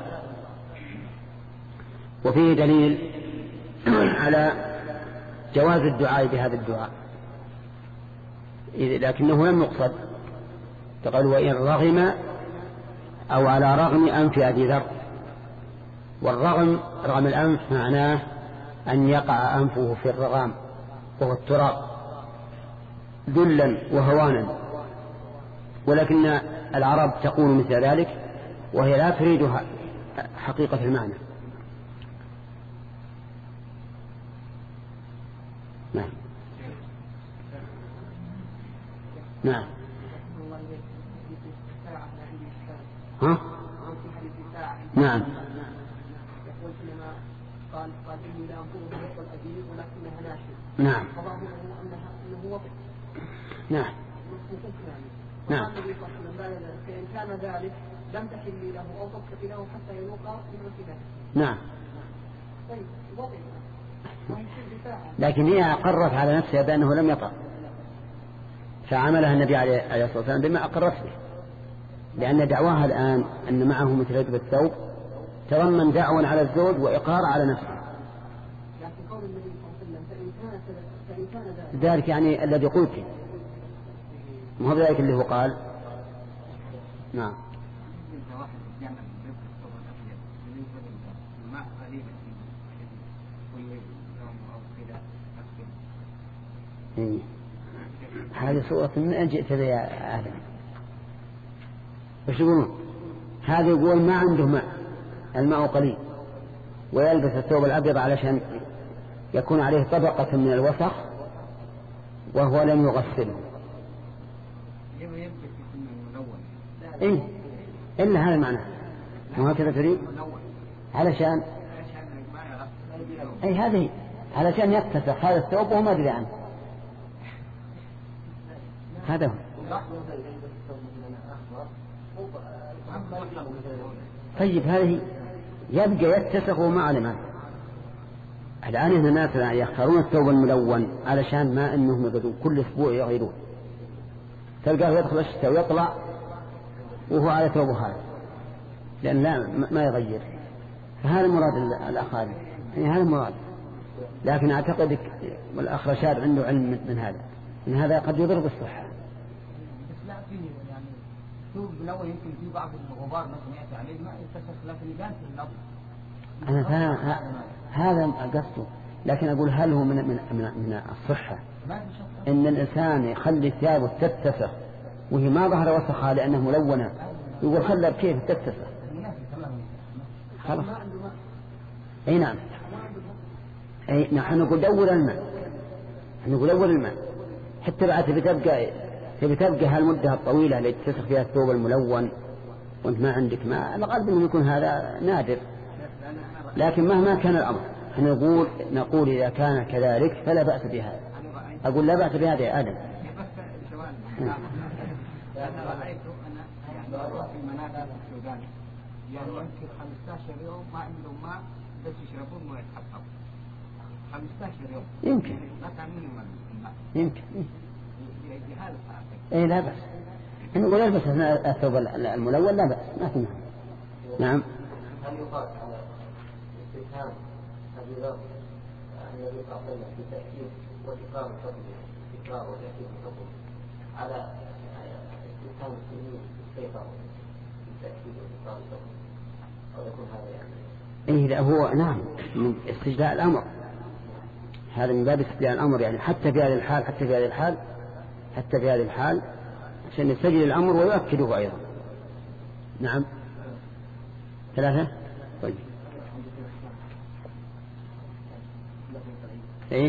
[SPEAKER 2] وفيه دليل على جواز الدعاء بهذا الدعاء، لكنه لم يقصد، فقال: وإن رغم أو على رغم أنف أبي ذر. والرغم رغم الأنف معناه أن يقع أنفه في الرغام وهو التراب ذلا وهوانا، ولكن العرب تقول مثل ذلك وهي لا تريد حقيقة المعنى. نعم. نعم. ها؟ نعم.
[SPEAKER 3] يقول حينما قال قال إني لا أنظر بحق الأديب ولكنها ناشئة.
[SPEAKER 2] نعم.
[SPEAKER 3] فظاهره أنها أنه وضع.
[SPEAKER 2] نعم. نعم.
[SPEAKER 3] فإن كان ذلك لم تحل له أو تبقى له حتى يلوق من الكلام.
[SPEAKER 2] نعم.
[SPEAKER 3] طيب وضع.
[SPEAKER 2] لكن هي أقرت على نفسها بأنه لم يطأ، فعملها النبي عليه الصلاة والسلام بما أقرت به، لأن دعواها الآن أن معه مثل هذا الثوب تضمن دعوى على الزوج وإقرار على نفسه.
[SPEAKER 3] لكن قول النبي صلى الله عليه وسلم فإن كان ذلك
[SPEAKER 2] ذلك يعني الذي قلت، ما هو ذلك اللي هو قال. نعم. إيه. هذه صورة من أين جئت بها يا آدم؟ وش يقولون؟ هذا يقول ما عنده ماء، الماء قليل، ويلبس الثوب الأبيض علشان يكون عليه طبقة من الوسخ وهو لم يغسله. إيه؟ إلا هذا معناه، ما هكذا تريد؟ علشان أي هذه علشان يتسخ هذا الثوب وهو ما أدري عنه. هذا هو. طيب هذه يبقى يتسخ وما علم. الآن هنا الناس يختارون الثوب الملون علشان ما أنهم يقدرون كل أسبوع يغيرون، تلقاه يدخل الشتاء ويطلع وهو على ثوبه هذا، لأن لا ما يغير. فهذا مراد الأخارج، يعني هذا مراد. لكن أعتقد والأخ رشاد عنده علم من هذا، إن هذا قد يضر بالصحة.
[SPEAKER 4] بس لا فيه يعني ثوب ملون يمكن في بعض الغبار مثلا يأتي عليه ما يتسخ، لكن يبان في الأرض.
[SPEAKER 2] أنا فاهم هذا قصده، لكن أقول هل هو من من من, من الصحة إن الإنسان يخلي ثيابه تتسخ وهي ما ظهر وسخها لأنه ملونة، يقول خلى كيف تتسخ؟ خلاص. أي نعم. أي نحن نقول دور الماء، نقول دور الماء حتى بعد تبقى تبقى هالمدة الطويلة اللي تتسخ فيها الثوب الملون وانت ما عندك ماء الغالب انه يكون هذا نادر. لكن مهما كان الامر نقول نقول اذا كان كذلك فلا باس بهذا. اقول لا باس بهذا يا ادم.
[SPEAKER 4] لأن رأيت أن يعني في المنازل السودان يعني يمكن خمسة عشر يوم ما عندهم ماء بس يشربون مويه حصل خمسة عشر يوم
[SPEAKER 2] يمكن
[SPEAKER 4] ما تعملون الماء
[SPEAKER 2] يمكن
[SPEAKER 4] في هذا
[SPEAKER 2] اي لا بأس. نقول لا بأس الثوب الملون لا بأس ما في مانع. نعم.
[SPEAKER 3] هل يقال على استفهام أبي ذر عن النبي صلى الله عليه وسلم في تأكيد وإقامة الحكم إقرار وتأكيد الحكم على استفهام السنين كيف في تأكيد وإقرار الحكم أو يكون هذا يعني؟
[SPEAKER 2] إيه لا هو نعم من استجلاء الأمر. هذا من باب استجلاء الأمر يعني حتى في هذه الحال حتى في هذه الحال حتى في هذه الحال عشان يستجل الأمر ويؤكده أيضا. نعم. ثلاثة. طيب. إيه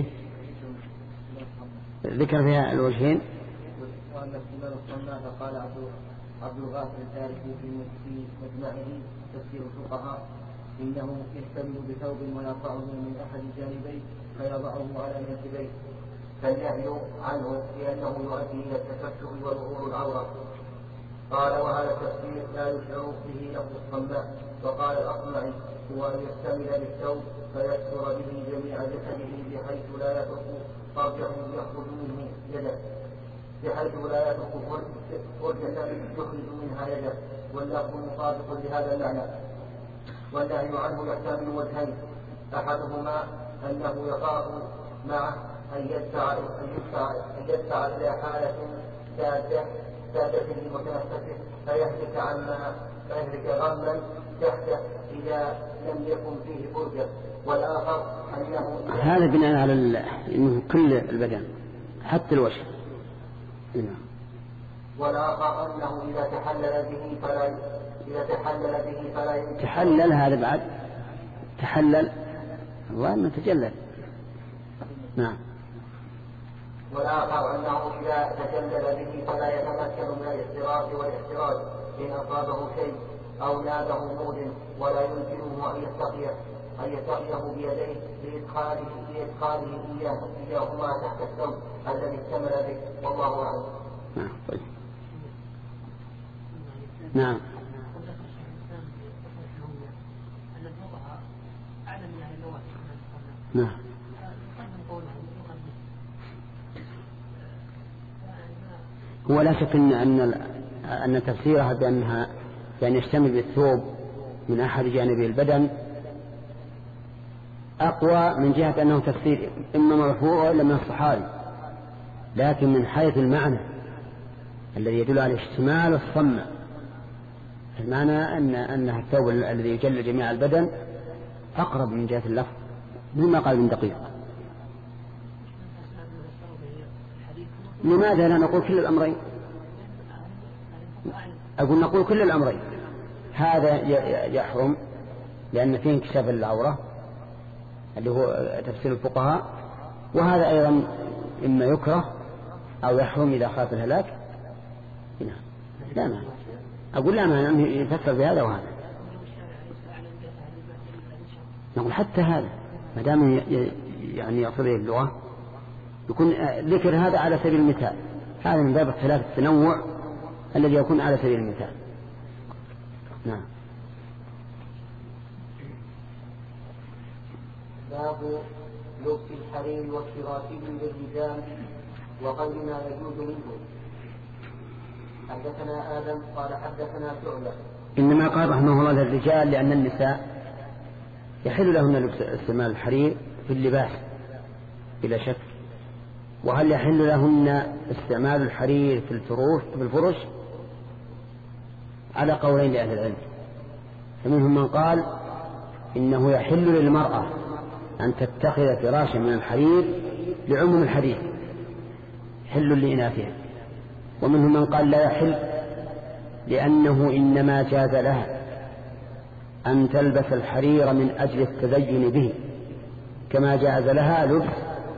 [SPEAKER 2] ذكر فيها الوجهين.
[SPEAKER 3] وأن الإمام الصناع قال عبد الغافر التاريخي في مجمعه تفسير الفقهاء إنه يحتمل بثوب ويرفعه من أحد جانبيه فيضعه على منكبيه فالنهي عنه لأنه يؤدي إلى التفتح وظهور العورة. قال وهذا التفسير لا يشعر به لفظ الصناع. وقال الأصمعي هو أن يشتمل بالثوب فيستر به جميع جسده بحيث لا يترك فرجه يخرج منه يده بحيث لا يترك فرجة يخرج منها يده واللفظ مطابق لهذا المعنى. والنهي عنه يحتمل وجهين أحدهما أنه يخاف معه أن يدفع أن يدفع أن يدفع إلى حالة سادة سادة لمتنفسه فيهلك عما فيهلك غما تحته إذا لم يكن فيه فرجة. والآخر أنه
[SPEAKER 2] هذا بناء على إنه كل البدن حتى الوجه.
[SPEAKER 3] والآخر أنه إذا تحلل به فلا إذا تحلل به فلا
[SPEAKER 2] تحلل هذا بعد تحلل وأنه تجلل. نعم.
[SPEAKER 3] والآخر أنه إذا تجلل به فلا يتمكن من الاحتراز والاحتراز إن أصابه شيء أو نابه مود ولا يمكنه أن يستقيه أن يستقيه بيديه لإدخاله لإدخاله إياه إياهما تحت الثوب الذي اشتمل به والله أعلم.
[SPEAKER 2] نعم. طيب. نعم. نعم. هو لا شك أن أن أن تفسيرها بأنها يعني يشتمل بالثوب من أحد جانبي البدن أقوى من جهة أنه تفسير إما مرفوع وإلا من الصحابي. لكن من حيث المعنى الذي يدل على اشتمال الصمة المعنى أن أنها الثوب الذي يجل جميع البدن أقرب من جهة اللفظ مما قال ابن دقيق. لماذا لا نقول كل الأمرين؟ أقول نقول كل الأمرين. هذا يحرم لأن فيه انكشاف العورة اللي هو تفسير الفقهاء وهذا أيضا إما يكره أو يحرم إذا خاف الهلاك. لا معنى أقول لا معنى أنه يفسر بهذا وهذا. نقول حتى هذا ما دام يعني يصله اللغة يكون ذكر هذا على سبيل المثال. هذا من باب اختلاف التنوع الذي يكون على سبيل المثال. نعم.
[SPEAKER 3] باب لبس الحرير والشراكيب للرجال وغير ما يجوز منه. حدثنا آدم قال حدثنا شعبة.
[SPEAKER 2] إنما قال رحمه الله للرجال لأن النساء يحل لهن لبس استعمال الحرير في اللباس بلا شك. وهل يحل لهن استعمال الحرير في الفروش في الفرش على قولين لأهل العلم. فمنهم من قال إنه يحل للمرأة أن تتخذ فراشا من الحرير لعموم الحديث حل لإناثها. ومنهم من قال لا يحل لأنه إنما جاز لها أن تلبس الحرير من أجل التزين به كما جاز لها لبس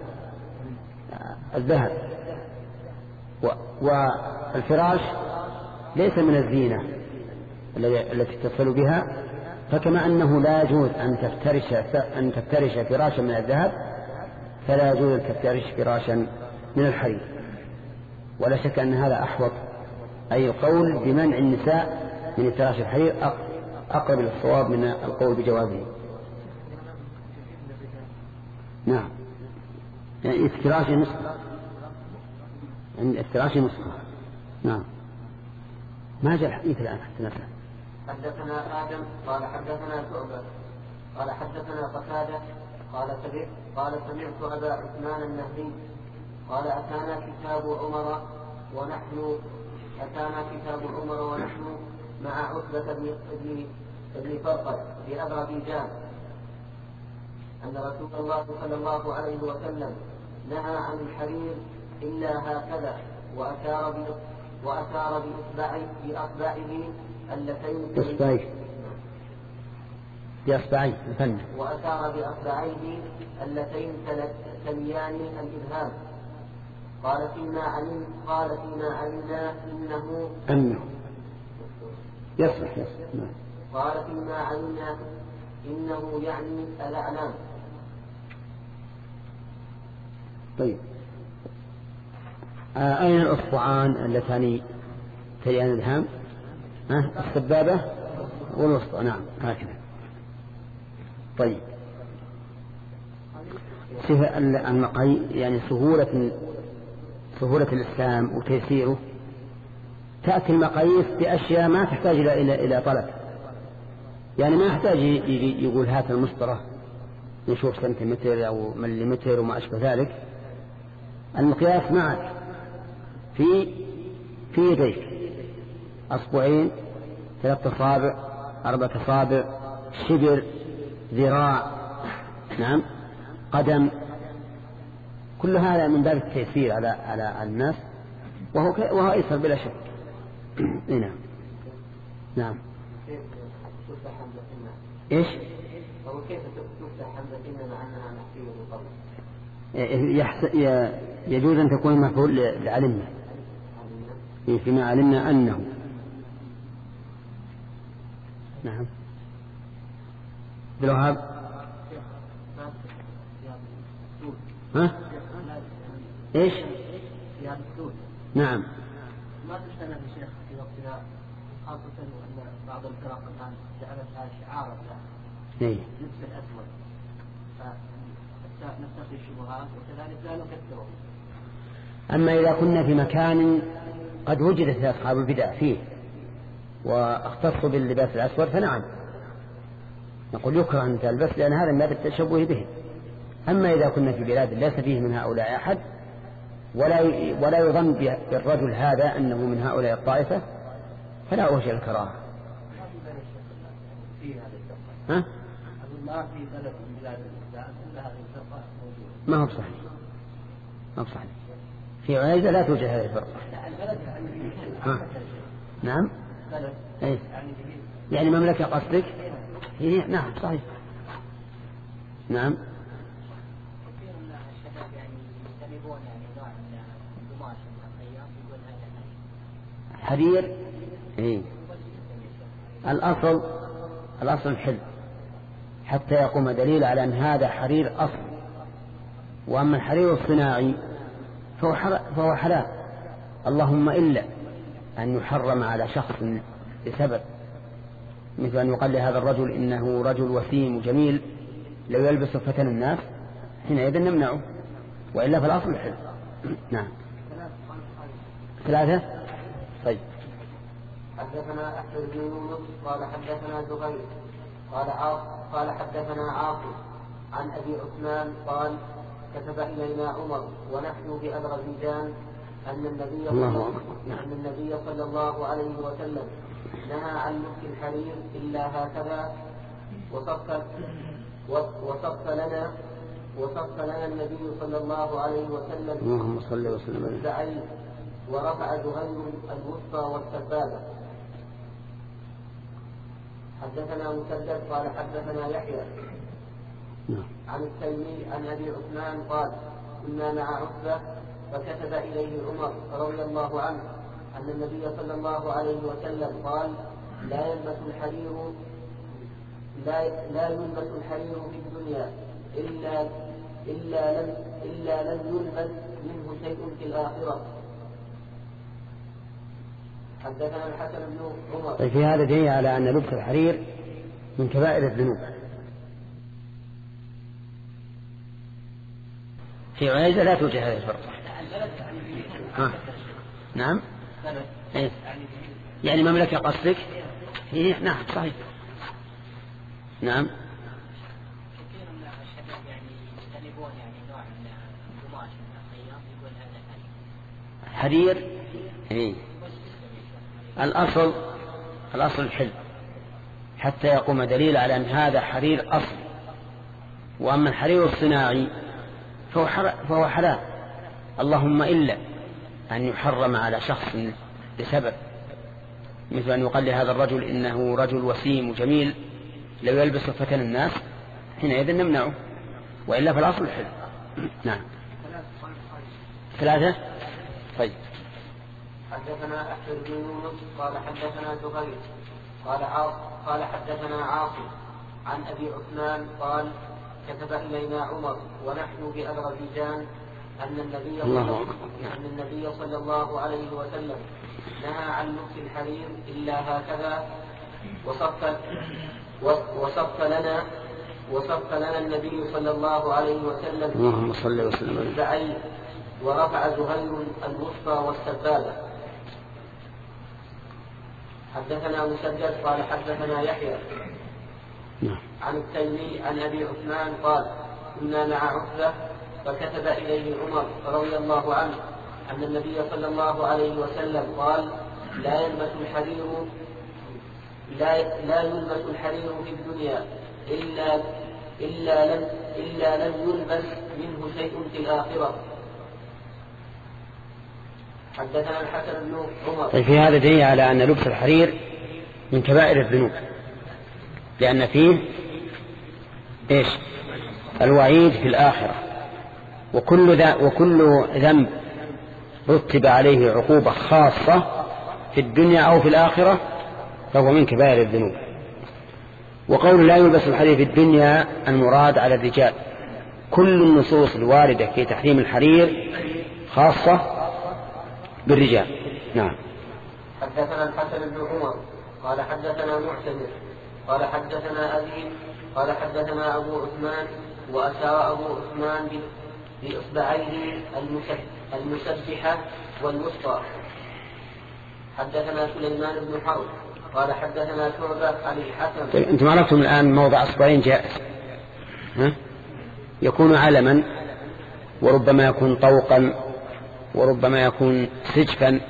[SPEAKER 2] الذهب. والفراش ليس من الزينة التي تتصل بها، فكما أنه لا يجوز أن تفترش أن تفترش فراشا من الذهب فلا يجوز أن تفترش فراشا من الحرير. ولا شك أن هذا أحوط، أي القول بمنع النساء من افتراش الحرير أقرب للصواب من القول بجوازه. نعم، يعني افتراش نسخة عند افتراش نسخة. نعم. ما جاء الحديث الآن حتى نفهم.
[SPEAKER 1] حدثنا آدم قال حدثنا شعبة قال حدثنا قتادة قال سمعت قال سمعت أبا عثمان النهدي قال أتانا كتاب عمر ونحن أتانا كتاب عمر ونحن مع عتبة بن بن فرقد بأذربيجان أن رسول الله صلى الله عليه وسلم نهى عن الحرير إلا هكذا، وأشار وأشار بإصبعه بأصبعه اللتين
[SPEAKER 2] بإصبعيه بإصبعيه الفن
[SPEAKER 1] وأشار بأصبعيه اللتين تليان الإبهام. قال فيما علم قال فيما علمنا إنه
[SPEAKER 2] أنه يصلح يصلح
[SPEAKER 1] قال فيما علمنا إنه يعني الأعلام.
[SPEAKER 2] طيب، آه أين الأصبعان اللتان تليان الإبهام؟ ها السبابة والوسطى. نعم هكذا. طيب، صفة المقي يعني سهولة سهولة الإسلام وتيسيره. تأتي المقاييس بأشياء ما تحتاج إلى إلى إلى طلب، يعني ما يحتاج يقول هات المسطرة نشوف سنتيمتر أو مليمتر وما أشبه ذلك. المقياس معك في في يديك، أصبعين، ثلاث أصابع، أربعة أصابع، شبر، ذراع، نعم، قدم، كل هذا من باب التيسير على على الناس، وهو وهو أيسر بلا شك. نعم نعم. إيش؟
[SPEAKER 1] أو كيف تفتح حمزة إن مع أنها محفية
[SPEAKER 2] بالقبر؟ يجوز أن تكون مفعول لعلمنا فيما علمنا أنه. نعم. بالوهاب ها؟ إيش؟ نعم.
[SPEAKER 3] ما تشتغل يا شيخ في وقتنا، خاصة أن بعض الفرق الآن جعلتها شعارا
[SPEAKER 2] إيه.
[SPEAKER 3] لبس الأسود، فنتقي الشبهات وكذلك لا نكثره.
[SPEAKER 2] أما إذا كنا في مكان قد وجدت أصحاب البدع فيه واختصوا باللباس الأسود فنعم نقول يكره أن تلبس، لأن هذا من باب التشبه به. أما إذا كنا في بلاد ليس فيه من هؤلاء أحد ولا ولا يظن بالرجل هذا أنه من هؤلاء الطائفة فلا وجه الكراهة. ها؟
[SPEAKER 3] ما في بلد من بلاد الإسلام إلا هذه الفرقة موجودة.
[SPEAKER 2] ما هو صحيح، ما هو صحيح. في عنيزة لا توجد هذه الفرقة. ها؟ نعم. أي. يعني مملكة قصدك؟ هي نعم صحيح. نعم. حرير. إيه. الأصل الأصل الحل حتى يقوم دليل على أن هذا حرير أصل. وأما الحرير الصناعي فهو, فهو حلال، اللهم إلا أن يحرم على شخص لسبب، مثل أن يقال لهذا الرجل إنه رجل وسيم وجميل لو يلبس فتن الناس حينئذ نمنعه، وإلا فالأصل الحل. نعم. ثلاثة. طيب.
[SPEAKER 1] حدثنا أحمد بن يونس قال حدثنا زهير قال عاص قال حدثنا عاصم عن أبي عثمان قال كتب إلينا عمر ونحن بأذربيجان أن النبي أن النبي صلى الله عليه وسلم نهى عن لبس الحرير إلا هكذا، وصف وصف لنا وصف لنا النبي صلى الله عليه وسلم
[SPEAKER 2] اللهم صل وسلم
[SPEAKER 1] عليه ورفع زهير الوسطى والسبابة. حدثنا مسدد قال حدثنا يحيى عن التيمي عن أبي عثمان قال كنا مع عتبة فكتب إليه عمر رضي الله عنه أن النبي صلى الله عليه وسلم قال لا يلبس الحرير لا لا يلبس الحرير في الدنيا إلا إلا لم إلا لم يلبس منه شيء في الآخرة. حدثنا الحسن بن عمر.
[SPEAKER 2] طيب في هذا دليل على أن لبس الحرير من كبائر الذنوب. في عنيزة لا توجد هذه الفرقة. ها. نعم. إيه؟ يعني مملكة قصدك؟ إيه نعم صحيح. نعم.
[SPEAKER 5] كثير من الشباب يعني يجتنبون يعني نوع من القماش من الخياط يقول هذا حرير.
[SPEAKER 2] حرير. إيه. الأصل الأصل الحل حتى يقوم دليل على أن هذا حرير أصل. وأما الحرير الصناعي فهو, فهو حلال، اللهم إلا أن يحرم على شخص لسبب، مثل أن يقال لهذا الرجل إنه رجل وسيم وجميل لو يلبس فتن الناس حينئذ نمنعه، وإلا فالأصل الحل. نعم. ثلاثة. طيب.
[SPEAKER 1] حدثنا أحمد بن يونس قال حدثنا زهير قال قال حدثنا عاصم عن أبي عثمان قال كتب إلينا عمر ونحن بأذربيجان أن النبي
[SPEAKER 2] الله
[SPEAKER 1] أن النبي صلى الله عليه وسلم نهى عن لبس الحرير إلا هكذا، وصف وصف لنا وصف لنا النبي صلى الله عليه وسلم
[SPEAKER 2] اللهم صل وسلم
[SPEAKER 1] بعين، ورفع زهير الوسطى والسبابة. حدثنا مسدد قال حدثنا يحيى عن التيمي عن أبي عثمان قال كنا مع عتبة فكتب إليه عمر رضي الله عنه أن النبي صلى الله عليه وسلم قال لا يلبس الحرير لا لا يلبس الحرير في الدنيا إلا إلا لم إلا لم يلبس منه شيء في الآخرة. حدثنا الحسن بن عمر.
[SPEAKER 2] في هذا دليل على أن لبس الحرير من كبائر الذنوب، لأن فيه إيش؟ الوعيد في الآخرة، وكل ذا وكل ذنب رتب عليه عقوبة خاصة في الدنيا أو في الآخرة فهو من كبائر الذنوب. وقول لا يلبس الحرير في الدنيا المراد على الرجال، كل النصوص الواردة في تحريم الحرير خاصة بالرجال. نعم.
[SPEAKER 1] حدثنا الحسن بن عمر قال حدثنا معتمر قال حدثنا أبي قال حدثنا أبو عثمان وأشار أبو عثمان بإصبعيه المسبحة والوسطى. حدثنا سليمان بن حرب قال حدثنا شعبة عن الحسن.
[SPEAKER 2] طيب أنتم عرفتم الآن موضع أصبعين جائز، ها؟ يكون علما وربما يكون طوقا وربما يكون سجفا،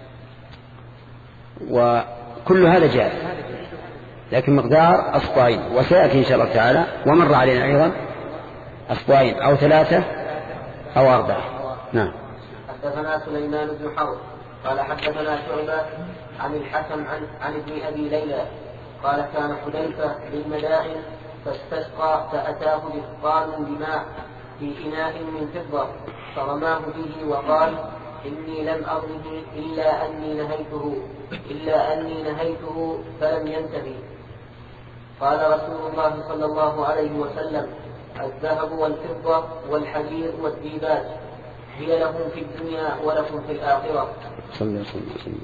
[SPEAKER 2] وكل هذا جائز، لكن مقدار أصبعين، وسيأتي إن شاء الله تعالى ومر علينا أيضا أصبعين أو ثلاثة أو أربعة. نعم.
[SPEAKER 1] حدثنا سليمان بن حرب قال حدثنا شعبة عن الحسن عن, عن ابن أبي ليلى قال كان حذيفة بالمدائن فاستسقى فأتاه دهقان بماء في إناء من فضة فرماه به وقال إني لم أرمه إلا أني نهيته إلا أني نهيته فلم ينتهي. قال رسول الله صلى الله عليه وسلم الذهب والفضة والحرير والديباج هي لهم في الدنيا ولكم في الآخرة.
[SPEAKER 2] صلى الله عليه وسلم.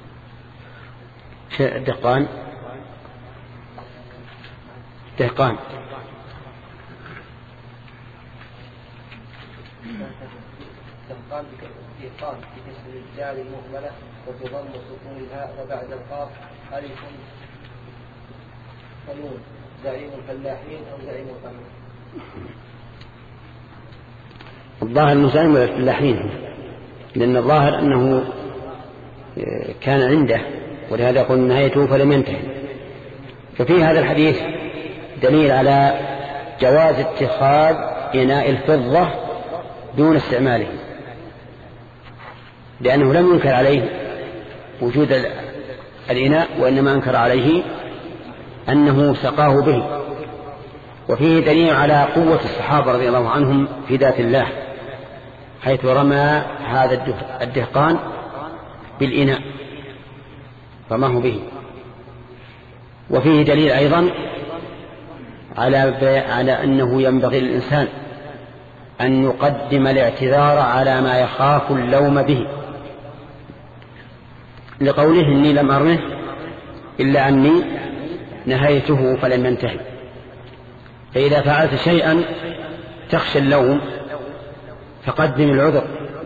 [SPEAKER 2] شيء دهقان دهقان
[SPEAKER 3] دهقان دهقان بكسر الدال المهملة وتضم سكون الهاء وبعد القاف ألف ونون زعيم الفلاحين أو زعيم القمر.
[SPEAKER 2] الظاهر أنه زعيم الفلاحين، لأن الظاهر أنه كان عنده ولهذا يقول نهايته فلم ينتهي. ففي هذا الحديث دليل على جواز اتخاذ إناء الفضة دون استعماله، لأنه لم ينكر عليه وجود الإناء، وإنما أنكر عليه أنه سقاه به. وفيه دليل على قوة الصحابة رضي الله عنهم في ذات الله، حيث رمى هذا الدهقان بالإناء رماه به وفيه دليل أيضا على على أنه ينبغي للإنسان أن يقدم الاعتذار على ما يخاف اللوم به، لقوله إني لم أرمه إلا أني نهيته فلم ينتهي. فإذا فعلت شيئا تخشى اللوم فقدم العذر،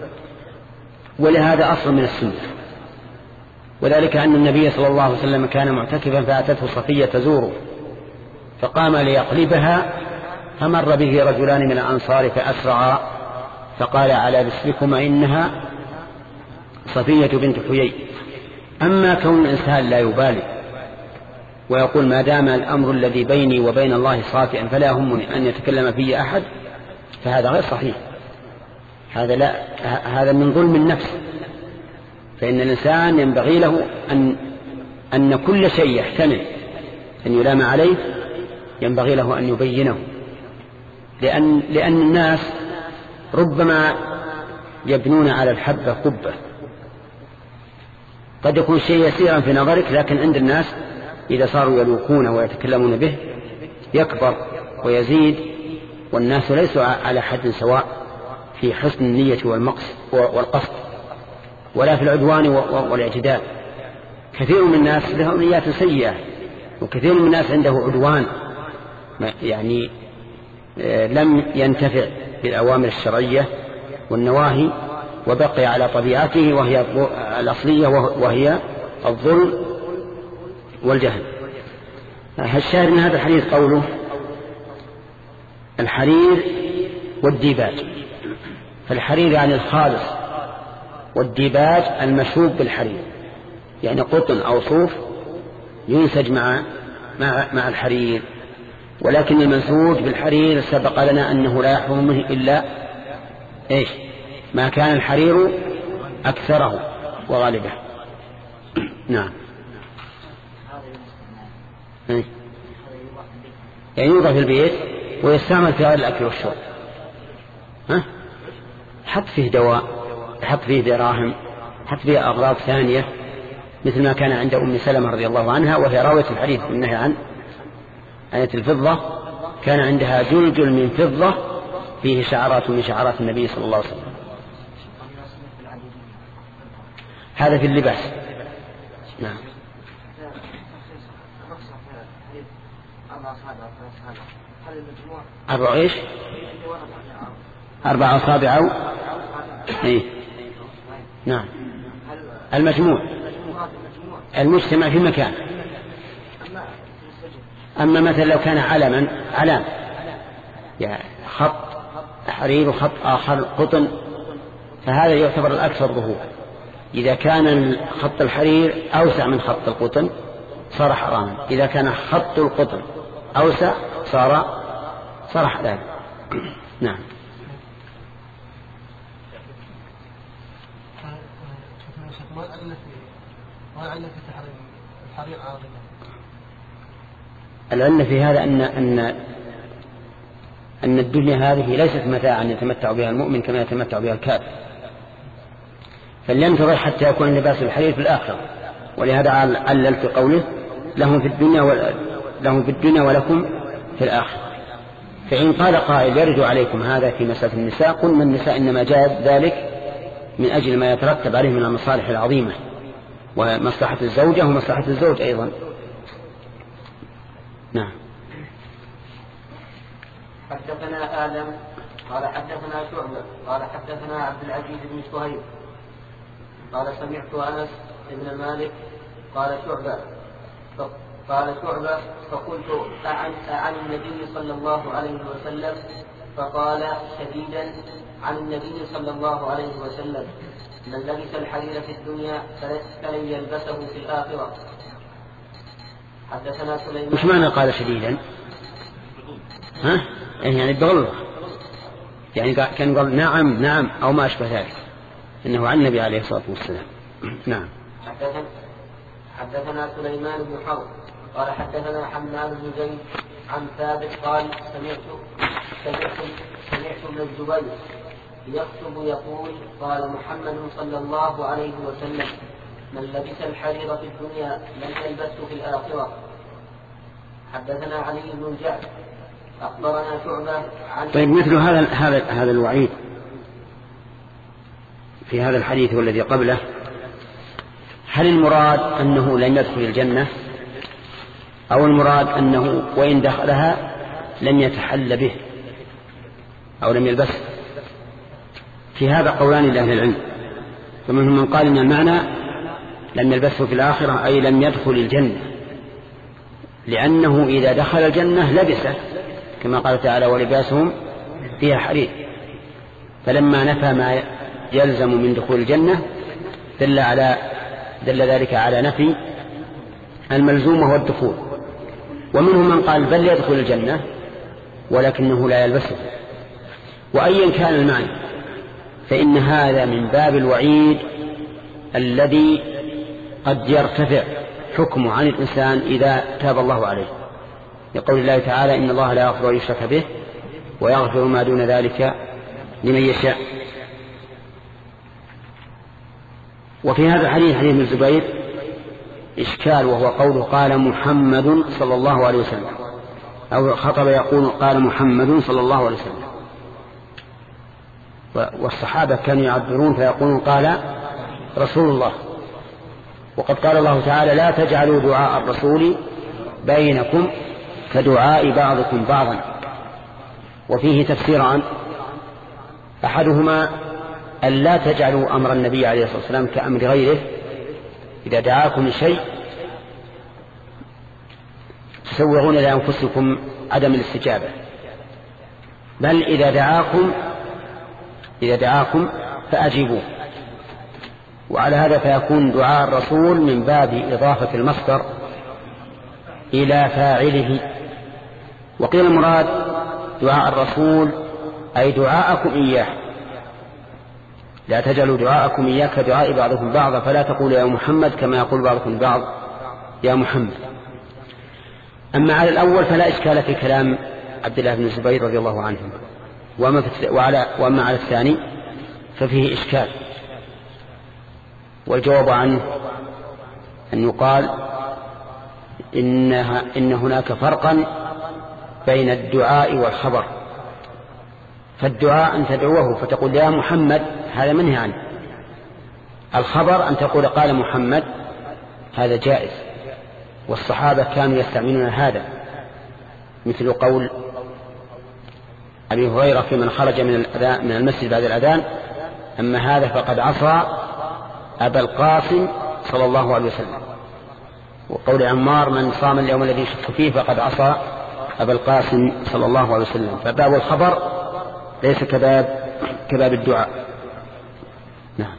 [SPEAKER 2] ولهذا أصل من السنة. وذلك أن النبي صلى الله عليه وسلم كان معتكفا فأتته صفية تزوره فقام ليقلبها فمر به رجلان من الأنصار فأسرعا فقال على بسلكما إنها صفية بنت حيي. أما كون الإنسان لا يبالي ويقول ما دام الأمر الذي بيني وبين الله صافئا فلا يهمني أن يتكلم فيه أحد، فهذا غير صحيح. هذا لا هذا من ظلم النفس. فإن الإنسان ينبغي له أن أن كل شيء يحتمل أن يلام عليه ينبغي له أن يبينه، لأن لأن الناس ربما يبنون على الحبة قبة. قد يكون شيء يسيرا في نظرك، لكن عند الناس إذا صاروا يلوكون ويتكلمون به يكبر ويزيد، والناس ليسوا على حد سواء في حسن النية والقصد ولا في العدوان والاعتداء. كثير من الناس له نيات سيئة، وكثير من الناس عنده عدوان، يعني لم ينتفع بالأوامر الشرعية والنواهي وبقي على طبيعته وهي الأصلية وهي الظلم والجهل. الشاهد من هذا الحديث قوله الحرير والديباج. فالحرير يعني الخالص، والديباج المشوب بالحرير، يعني قطن أو صوف ينسج مع مع, مع الحرير. ولكن المنسوج بالحرير سبق لنا أنه لا يحرم منه إلا إيش؟ ما كان الحرير أكثره وغالبه. نعم. يعني يوضع في البيت ويستعمل في هذا الأكل والشرب. ها؟ حط فيه دواء، حط فيه دراهم، حط فيه أغراض ثانية، مثل ما كان عند أم سلمة رضي الله عنها وهي راوية الحديث بالنهي عن آية الفضة. كان عندها جلجل من فضة فيه شعرات من شعرات النبي صلى الله عليه وسلم. هذا في اللباس. نعم. أربع إيش؟ أربع أصابع أو إيه؟ نعم. المجموع المجتمع في مكان. أما مثلا لو كان علما علام يعني خط حرير وخط آخر قطن فهذا يعتبر الأكثر ظهور. إذا كان خط الحرير أوسع من خط القطن صار حراما، إذا كان خط القطن أوسع صار صار حلالا. نعم. العلة في هذا أن أن أن الدنيا هذه ليست متاعا يتمتع بها المؤمن كما يتمتع بها الكافر، فلينتظر حتى يكون لباس الحرير في الآخرة. ولهذا علل في قوله لهم في الدنيا لهم في الدنيا ولكم في الآخرة. فإن قال قائل يرد عليكم هذا في مسألة النساء، قلنا النساء إنما جاء ذلك من أجل ما يترتب عليه من المصالح العظيمة ومصلحة الزوجة ومصلحة الزوج أيضا. نعم.
[SPEAKER 1] حدثنا آدم قال حدثنا شعبة قال حدثنا عبد العزيز بن صهيب قال سمعت أنس بن مالك قال شعبة قال شعبة فقلت أعن, أعن النبي صلى الله عليه وسلم؟ فقال شديدا عن النبي صلى الله عليه وسلم من لبس الحرير في الدنيا فلن يلبسه في الآخرة. حدثنا سليمان.
[SPEAKER 2] مش معنى قال شديدا؟ ها؟ يعني بغلظة، يعني كان قال نعم نعم أو ما أشبه ذلك، إنه عن النبي عليه الصلاة والسلام. نعم.
[SPEAKER 1] حدثنا حدثنا سليمان بن حرب قال حدثنا حماد بن زيد عن ثابت قال سمعت سمعت سمعت ابن الزبير يخطب يقول قال محمد صلى الله عليه وسلم من لبس الحرير في الدنيا لم يلبسه في الآخرة. حدثنا علي بن الجعد أخبرنا شعبة عن
[SPEAKER 2] طيب مثل هذا هذا هذا الوعيد في هذا الحديث والذي قبله، هل المراد أنه لن يدخل الجنة أو المراد أنه وإن دخلها لم يتحل به أو لم يلبسه؟ في هذا قولان لأهل العلم، فمنهم من قال إن المعنى لم يلبسه في الآخرة أي لم يدخل الجنة، لأنه إذا دخل الجنة لبسه كما قال تعالى ولباسهم فيها حرير، فلما نفى ما يلزم من دخول الجنة دل على دل ذلك على نفي الملزوم وهو الدخول. ومنهم من قال بل يدخل الجنة ولكنه لا يلبسه. وأيا كان المعنى فإن هذا من باب الوعيد الذي قد يرتفع حكمه عن الإنسان إذا تاب الله عليه، لقول الله تعالى إن الله لا يغفر أن يشرك به ويغفر ما دون ذلك لمن يشاء. وفي هذا الحديث حديث ابن الزبير إشكال، وهو قوله قال محمد صلى الله عليه وسلم، أو خطب يقول قال محمد صلى الله عليه وسلم، والصحابة كانوا يعبرون فيقولون قال رسول الله. وقد قال الله تعالى لا تجعلوا دعاء الرسول بينكم كدعاء بعضكم بعضا. وفيه تفسيران، أحدهما أن لا تجعلوا أمر النبي عليه الصلاة والسلام كأمر غيره، إذا دعاكم لشيء تسوغون لأنفسكم عدم الاستجابة، بل إذا دعاكم إذا دعاكم فأجيبوه. وعلى هذا فيكون دعاء الرسول من باب إضافة المصدر إلى فاعله. وقيل المراد دعاء الرسول أي دعاءكم إياه، لا تجعلوا دعاءكم إياه كدعاء بعضكم بعضا، فلا تقولوا يا محمد كما يقول بعضكم بعض يا محمد. أما على الأول فلا إشكال في كلام عبد الله بن الزبير رضي الله عنه، وأما على الثاني ففيه إشكال. والجواب عنه أن يقال إنها إن هناك فرقا بين الدعاء والخبر. فالدعاء أن تدعوه فتقول يا محمد هذا منهي عنه، الخبر أن تقول قال محمد هذا جائز، والصحابة كانوا يستعملون هذا، مثل قول أبي هريرة في من خرج من من المسجد بعد الأذان أما هذا فقد عصى أبا القاسم صلى الله عليه وسلم، وقول عمار من صام اليوم الذي شك فيه فقد عصى أبا القاسم صلى الله عليه وسلم. فباب الخبر ليس كباب كباب الدعاء. نعم.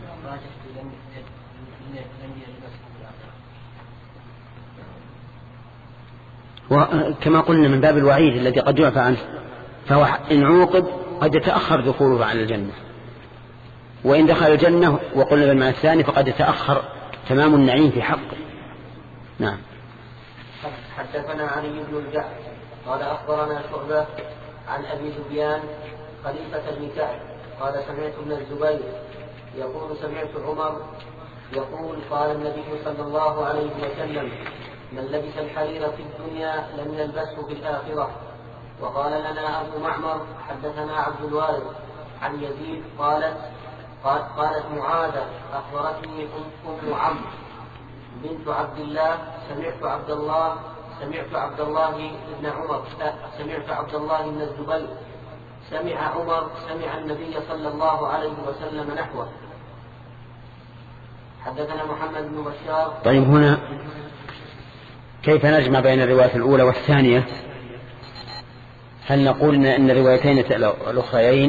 [SPEAKER 2] وكما قلنا من باب الوعيد الذي قد يعفى عنه، فهو إن عوقب قد يتأخر دخوله عن الجنة، وإن دخل الجنة وقلنا بالمعنى الثاني فقد يتأخر تمام النعيم في حقه. نعم.
[SPEAKER 1] حدثنا علي بن الجعد قال أخبرنا شعبة عن أبي سفيان خليفة بن كعب قال سمعت ابن الزبير يقول سمعت عمر يقول قال النبي صلى الله عليه وسلم من لبس الحرير في الدنيا لم يلبسه في الآخرة. وقال لنا أبو معمر حدثنا عبد الوارث عن يزيد قالت قالت معاذة أخبرتني أم عمرو بنت عبد الله سمعت عبد الله سمعت عبد الله بن عمر سمعت عبد الله بن الزبير سمع عمر سمع النبي صلى الله عليه وسلم نحوه. حدثنا محمد بن بشار.
[SPEAKER 2] طيب هنا كيف نجمع بين الرواية الأولى والثانية؟ هل نقول إن الروايتين الأخريين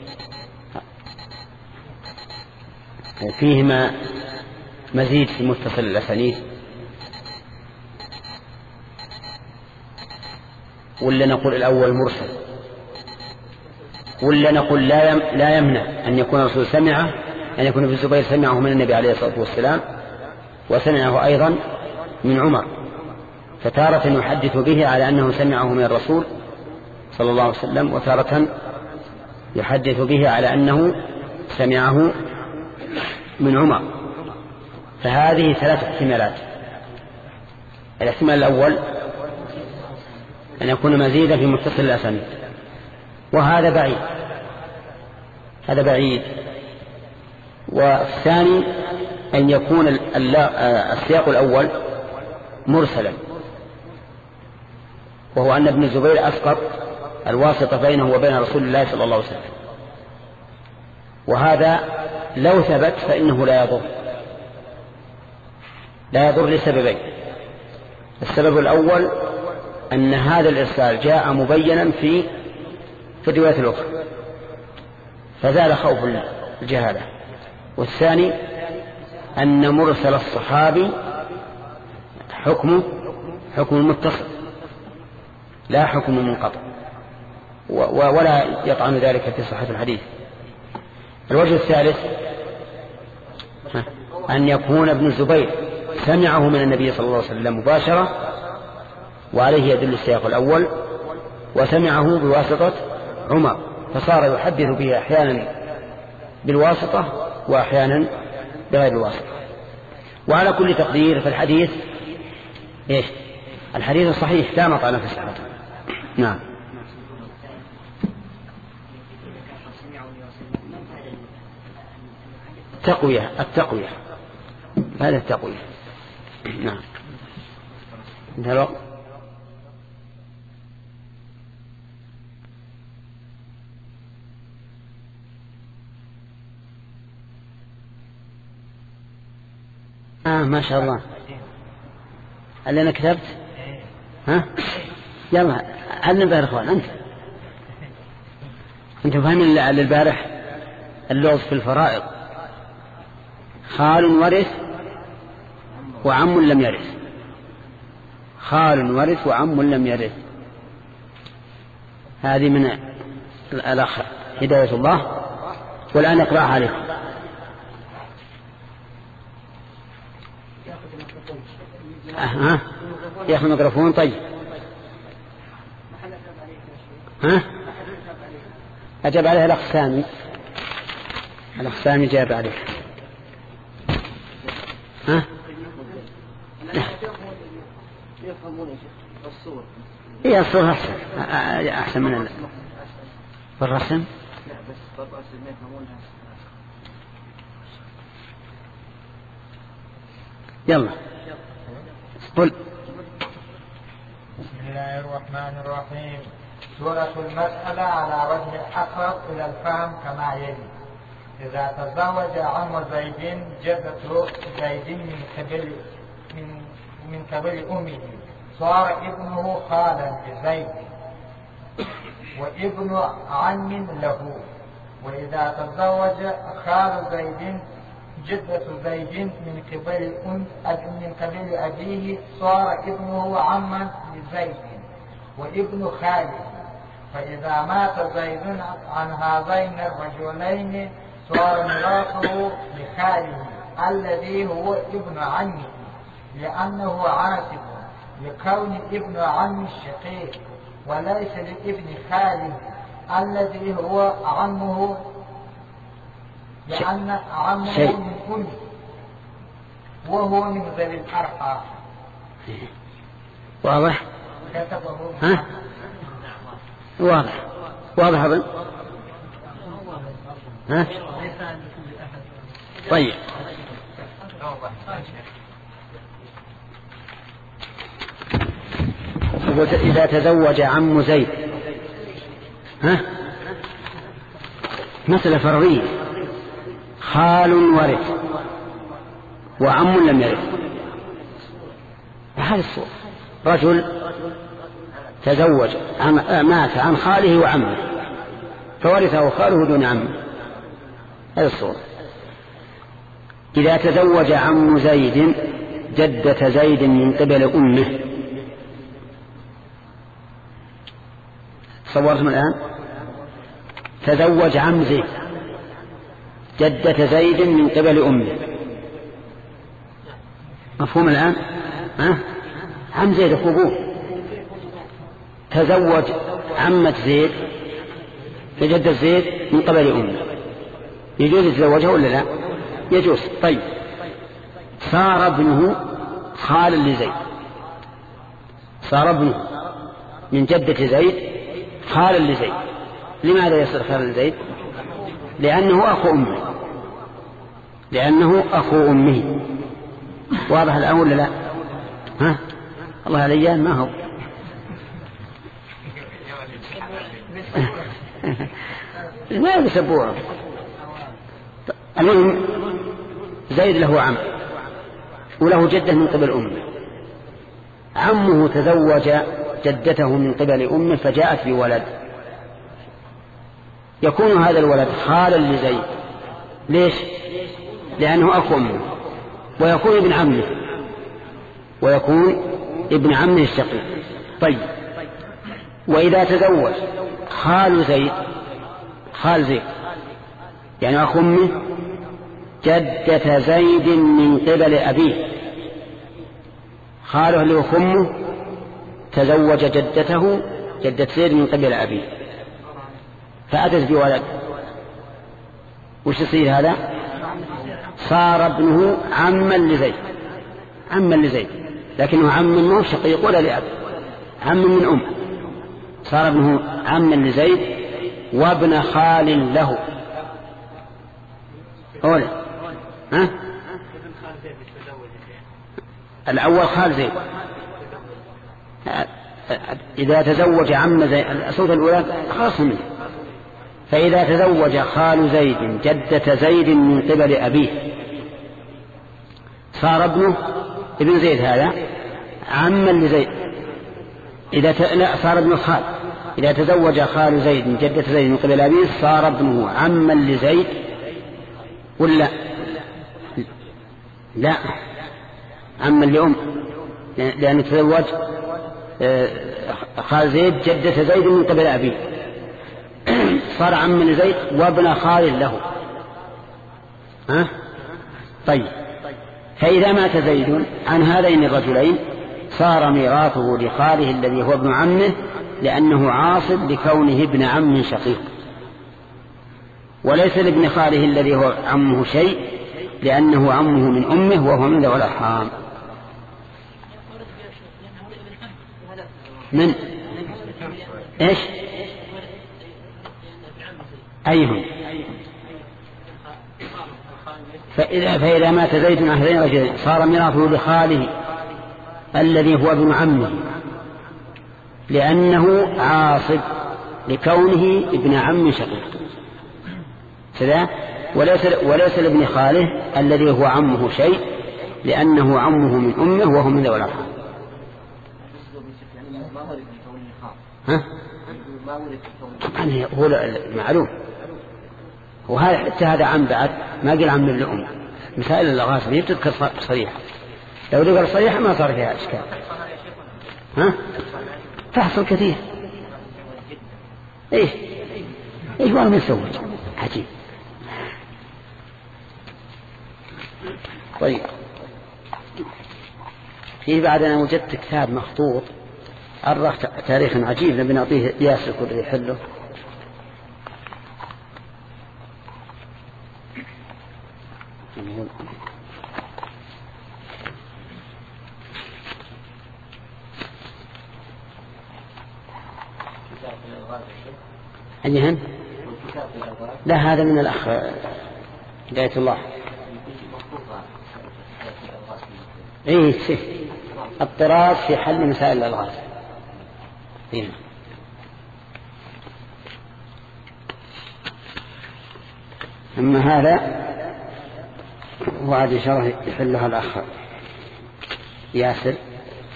[SPEAKER 2] فيهما مزيد في متصل الأسانيد، ولا نقول الأول مرسل، ولا نقول لا يم لا يمنع أن يكون الرسول سمعه، أن يكون ابن الزبير سمعه من النبي عليه الصلاة والسلام وسمعه أيضا من عمر، فتارة يحدث به على أنه سمعه من الرسول صلى الله عليه وسلم، وتارة يحدث به على أنه سمعه من عمر. فهذه ثلاث احتمالات. الاحتمال الأول أن يكون مزيدا في متصل الأسانيد، وهذا بعيد، هذا بعيد. والثاني أن يكون السياق الأول مرسلا، وهو أن ابن الزبير أسقط الواسطة بينه وبين رسول الله صلى الله عليه وسلم، وهذا لو ثبت فإنه لا يضر، لا يضر لسببين. السبب الأول أن هذا الإرسال جاء مبينا في في الرواية الأخرى فزال خوف الجهالة. والثاني أن مرسل الصحابي حكمه حكم المتصل لا حكم المنقطع، ولا يطعن ذلك في صحة الحديث. الوجه الثالث أن يكون ابن الزبير سمعه من النبي صلى الله عليه وسلم مباشرة، وعليه يدل السياق الأول، وسمعه بواسطة عمر فصار يحدث به أحيانا بالواسطة وأحيانا بغير الواسطة. وعلى كل تقدير فالحديث إيش؟ الحديث الصحيح لا مطعن في صحته. نعم. التقوية التقوية هذا التقوية. نعم. انتهى الوقت. آه ما شاء الله. هل أنا كتبت؟ ها؟ يلا علم بها الأخوان. أنت أنت فاهمين على البارح اللغز في الفرائض، خال ورث وعم لم يرث، خال ورث وعم لم يرث. هذه من الأخ هداية الله. والآن اقرأها عليكم. ها ياخذ ميكروفون. طيب ها أجاب عليها الأخ سامي. الأخ سامي جاب عليه. ها هي الصورة أحسن أحسن من الرسم. يلا قل.
[SPEAKER 6] بسم الله الرحمن الرحيم. سورة المسألة على وجه الأقرب إلى الفهم كما يلي: إذا تزوج عم زيد جدة زيد من قبل من من قبل أمه صار ابنه خالا لزيد وابن عم له. وإذا تزوج خال زيد جدة زيد من قبل أم من قبل أبيه صار ابنه عما لزيد وابن خاله. فإذا مات زيد عن هذين الرجلين صار ميراثه لخاله الذي هو ابن عمه، لأنه عاصب لكون ابن عم الشقيق، وليس لابن خاله الذي هو عمه، لأن عمه من أمه وهو من ذوي الأرحام.
[SPEAKER 2] واضح؟ ها؟ واضح واضح أظن. ها؟ طيب إذا تزوج عم زيد، ها؟ مسألة فرعية، خال ورث وعم لم يرث. هذا الصورة: رجل تزوج مات عن خاله وعمه فورثه خاله دون عمه. هذا الصورة. إذا تزوج عم زيد جدة زيد من قبل أمه، صورتم الآن؟ تزوج عم زيد جدة زيد من قبل أمه، مفهوم الآن؟ ها؟ عم زيد أخوه تزوج عمة زيد جدة زيد من قبل أمه، يجوز يتزوجها ولا لا؟ يجوز. طيب صار ابنه خالا لزيد، صار ابنه من جدة زيد خالا لزيد. لماذا يصير خالا لزيد؟ لأنه أخو أمه، لأنه أخو أمه. واضح الآن ولا لا؟ ها؟ الله عليان ما هو ما يسبوه. المهم زيد له عم وله جدة من قبل أمه. عمه تزوج جدته من قبل أمه فجاءت بولد، يكون هذا الولد خالا لزيد. ليش؟ لأنه أخو أمه، ويكون ابن عمه، ويكون ابن عمه الشقيق. طيب، وإذا تزوج خال زيد، خال زيد يعني أخو أمه، جدة زيد من قبل أبيه، خاله اللي أخو أمه تزوج جدته جدة زيد من قبل أبيه فأتت بولد، وش يصير هذا؟ صار ابنه عما لزيد، عما لزيد، لكنه عم مو شقيق ولا لأب، عم من أم. صار ابنه عما لزيد وابن خال له. أولا ها؟ الأول خال زيد، إذا تزوج عم زيد الصوت الأولى خاص منه. فإذا تزوج خال زيد جدة زيد من قبل أبيه صار ابنه ابن زيد هذا عما لزيد. إذا ت... لا صار ابن الخال. إذا تزوج خال زيد جدة زيد من قبل أبيه صار ابنه عما لزيد ولا لا؟ عما لأم، لأنه تزوج خال زيد جدة زيد من قبل أبيه صار عما لزيد وابن خال له. ها؟ طيب، فإذا مات زيد عن هذين الرجلين صار ميراثه لخاله الذي هو ابن عمه، لأنه عاصب لكونه ابن عم شقيق، وليس لابن خاله الذي هو عمه شيء، لأنه عمه من أمه وهو من ذوي الأرحام. من إيش؟ أيهم؟ فإذا, فإذا مات زيد عن هذين الرجلين صار ميراثه لخاله الذي هو ابن عمه، لأنه عاصب لكونه ابن عم شقيق كذا، وليس, وليس لابن خاله الذي هو عمه شيء، لأنه عمه من أمه وهو من ذوي الأرحام. ها؟ يعني هو معلوم، وهذا حتى هذا عم بعد ما قل عم الأم. مسائل اللغات هي تذكر صريحة، لو ذكر صريحة ما صار فيها إشكال. ها؟ تحصل كثير. إيش إيش وانا متزوج عجيب. طيب، فيه بعد أنا وجدت كتاب مخطوط عرف تاريخ عجيب نبي نعطيه ياسر كل يحله. أيهن؟ لا، هذا من الأخ هداية الله. إيه الطراز في حل مسائل الألغاز. إيه. أما هذا وعد إن شاء الله يحلها الأخ ياسر.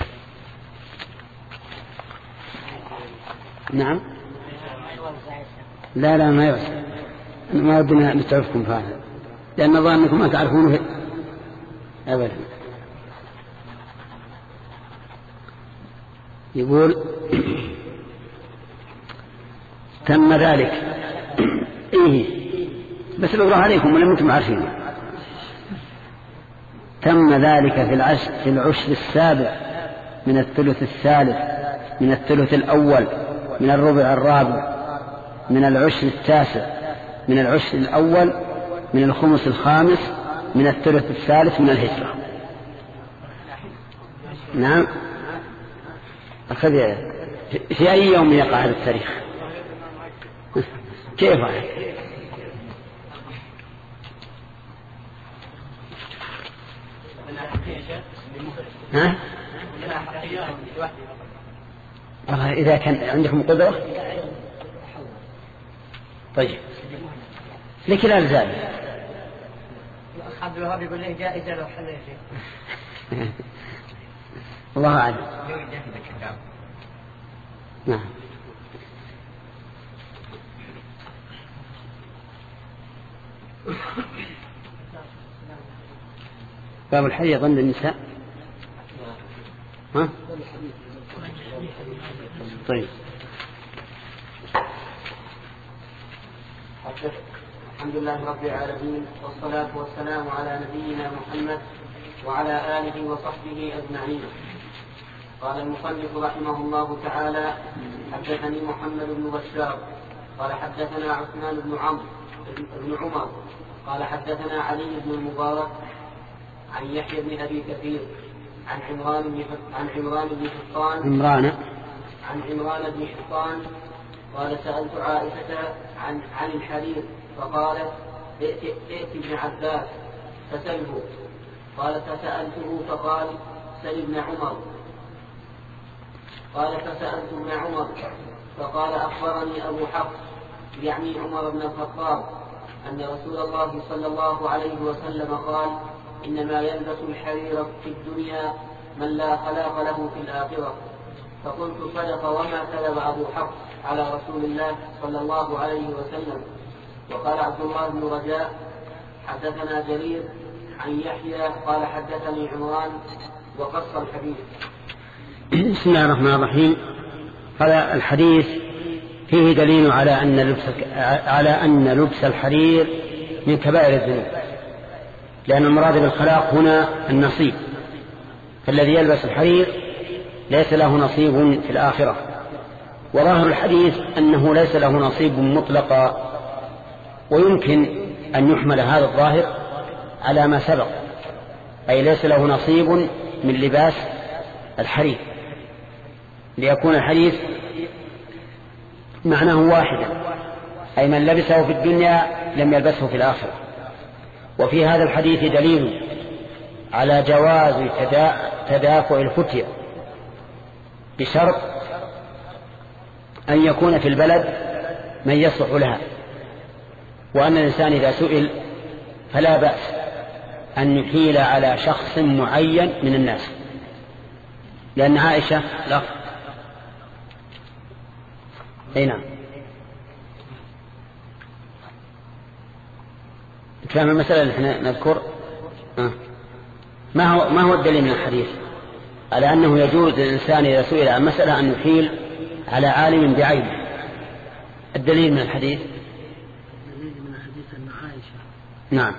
[SPEAKER 2] نعم. لا لا ما يوسع، ما ودنا نتعرفكم في هذا، لأن ظنكم ما تعرفونه أبدا. يقول تم ذلك. إيه بس بقرأ عليكم ولم أنتم عارفين. تم ذلك في العشر في العشر السابع من الثلث الثالث من الثلث الأول من الربع الرابع من العشر التاسع من العشر الأول من الخمس الخامس من الثلث الثالث من الهجرة. نعم. أخذ في أي يوم يقع هذا التاريخ؟ كيف ها؟ والله إذا كان عندكم قدرة طيب لكن لا زال
[SPEAKER 5] عبد الوهاب يقول له جائزة لو حل يا شيخ.
[SPEAKER 2] الله أعلم. نعم. باب الحيض عند النساء. ها؟ طيب.
[SPEAKER 1] الحمد لله رب العالمين والصلاة والسلام على نبينا محمد وعلى آله وصحبه أجمعين. قال المصنف رحمه الله تعالى: حدثني محمد بن بشار قال حدثنا عثمان بن عمرو بن عمر قال حدثنا علي بن المبارك عن يحيى بن أبي كثير عن عمران بن عن عمران بن حطان
[SPEAKER 2] عمران
[SPEAKER 1] عن عمران بن حطان قال: سألت عائشة عن عن الحرير فقالت: ائت ائت ابن عباس فسله. قال: فسألته فقال: سل ابن عمر. قال: فسألت ابن عمر فقال: أخبرني أبو حفص يعني عمر بن الخطاب أن رسول الله صلى الله عليه وسلم قال: إنما يلبس الحرير في الدنيا من لا خلاق له في الآخرة. فقلت: صدق وما كذب أبو حفص على رسول الله صلى الله عليه وسلم. وقال عبد الله بن رجاء: حدثنا جرير عن يحيى قال حدثني عمران وقص الحديث.
[SPEAKER 2] بسم الله الرحمن الرحيم. هذا الحديث فيه دليل على أن لبس على أن لبس الحرير من كبائر الذنوب، لأن المراد بالخلاق هنا النصيب، فالذي يلبس الحرير ليس له نصيب في الآخرة. وظاهر الحديث أنه ليس له نصيب مطلقا، ويمكن أن يحمل هذا الظاهر على ما سبق، أي ليس له نصيب من لباس الحرير، ليكون الحديث معناه واحدا، أي من لبسه في الدنيا لم يلبسه في الآخرة. وفي هذا الحديث دليل على جواز تدافع الفتية بشرط أن يكون في البلد من يصلح لها، وأن الإنسان إذا سئل فلا بأس أن يحيل على شخص معين من الناس، لأن عائشة لا أي نعم كلام المسألة اللي احنا نذكر آه. ما هو ما هو الدليل من الحديث على أنه يجوز للإنسان إذا سئل عن مسألة أن يحيل على عالم بعينه؟ الدليل من الحديث
[SPEAKER 3] الدليل من الحديث أن عائشة
[SPEAKER 2] نعم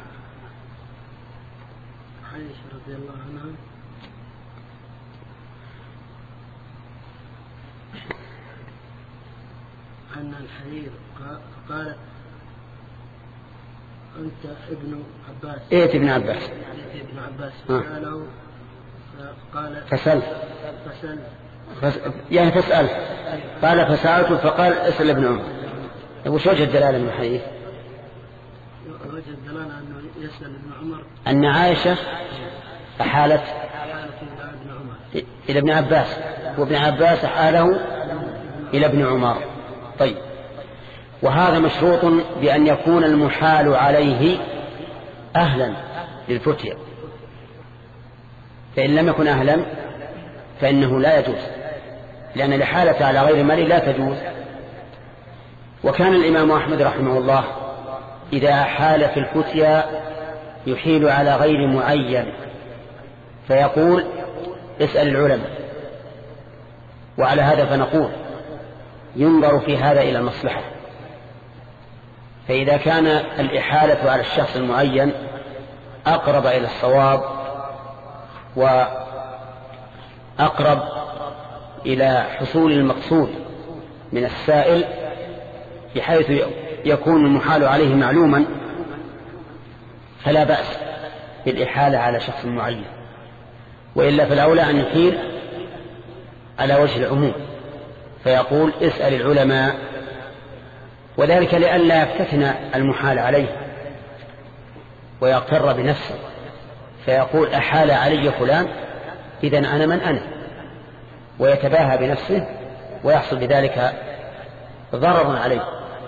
[SPEAKER 3] عائشة رضي الله عنها أن الحرير قال: أنت ابن عباس.
[SPEAKER 2] إيه ابن عباس
[SPEAKER 3] ابن عباس
[SPEAKER 2] آه.
[SPEAKER 3] قالوا قال
[SPEAKER 2] فسأل
[SPEAKER 3] فسأل
[SPEAKER 2] فس... يعني فسأل قال فسألته فقال: اسأل ابن عمر. وش وجه الدلالة من الحديث؟
[SPEAKER 3] وجه الدلالة أنه يسأل ابن عمر
[SPEAKER 2] أن عائشة أحالت إلى ابن عباس، وابن عباس أحاله إلى ابن عمر. طيب، وهذا مشروط بأن يكون المحال عليه أهلا للفتية، فإن لم يكن أهلا فإنه لا يجوز، لأن الإحالة على غير مال لا تجوز. وكان الإمام أحمد رحمه الله إذا أحال في الفتية يحيل على غير معين، فيقول: اسأل العلماء. وعلى هذا فنقول: ينظر في هذا إلى المصلحة، فإذا كان الإحالة على الشخص المعين أقرب إلى الصواب وأقرب إلى حصول المقصود من السائل، بحيث يكون المحال عليه معلوما، فلا بأس بالإحالة على شخص معين، وإلا فالأولى أن يحيل على وجه العموم فيقول اسأل العلماء، وذلك لئلا يفتتن المحال عليه ويغتر بنفسه فيقول أحال علي فلان إذن أنا من أنا، ويتباهى بنفسه ويحصل بذلك ضرر عليه.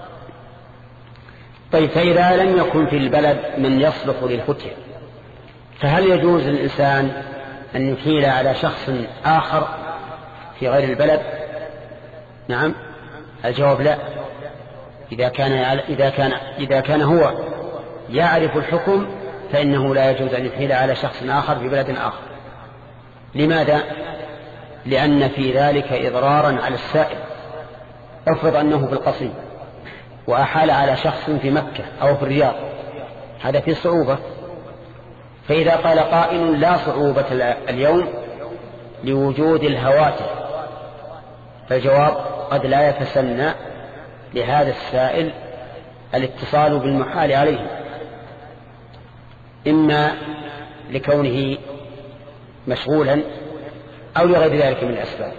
[SPEAKER 2] طيب، فإذا لم يكن في البلد من يصلح للفتية فهل يجوز للإنسان أن يحيل على شخص آخر في غير البلد؟ نعم، الجواب لا. إذا كان إذا كان إذا كان هو يعرف الحكم فإنه لا يجوز أن يحيل على شخص آخر في بلد آخر. لماذا؟ لأن في ذلك إضرارا على السائل. افرض أنه في القصيم وأحال على شخص في مكة أو في الرياض، هذا فيه صعوبة. فإذا قال قائل لا صعوبة اليوم لوجود الهواتف، فالجواب قد لا يتسنى لهذا السائل الاتصال بالمحال عليه، إما لكونه مشغولا أو لغير ذلك من الأسباب.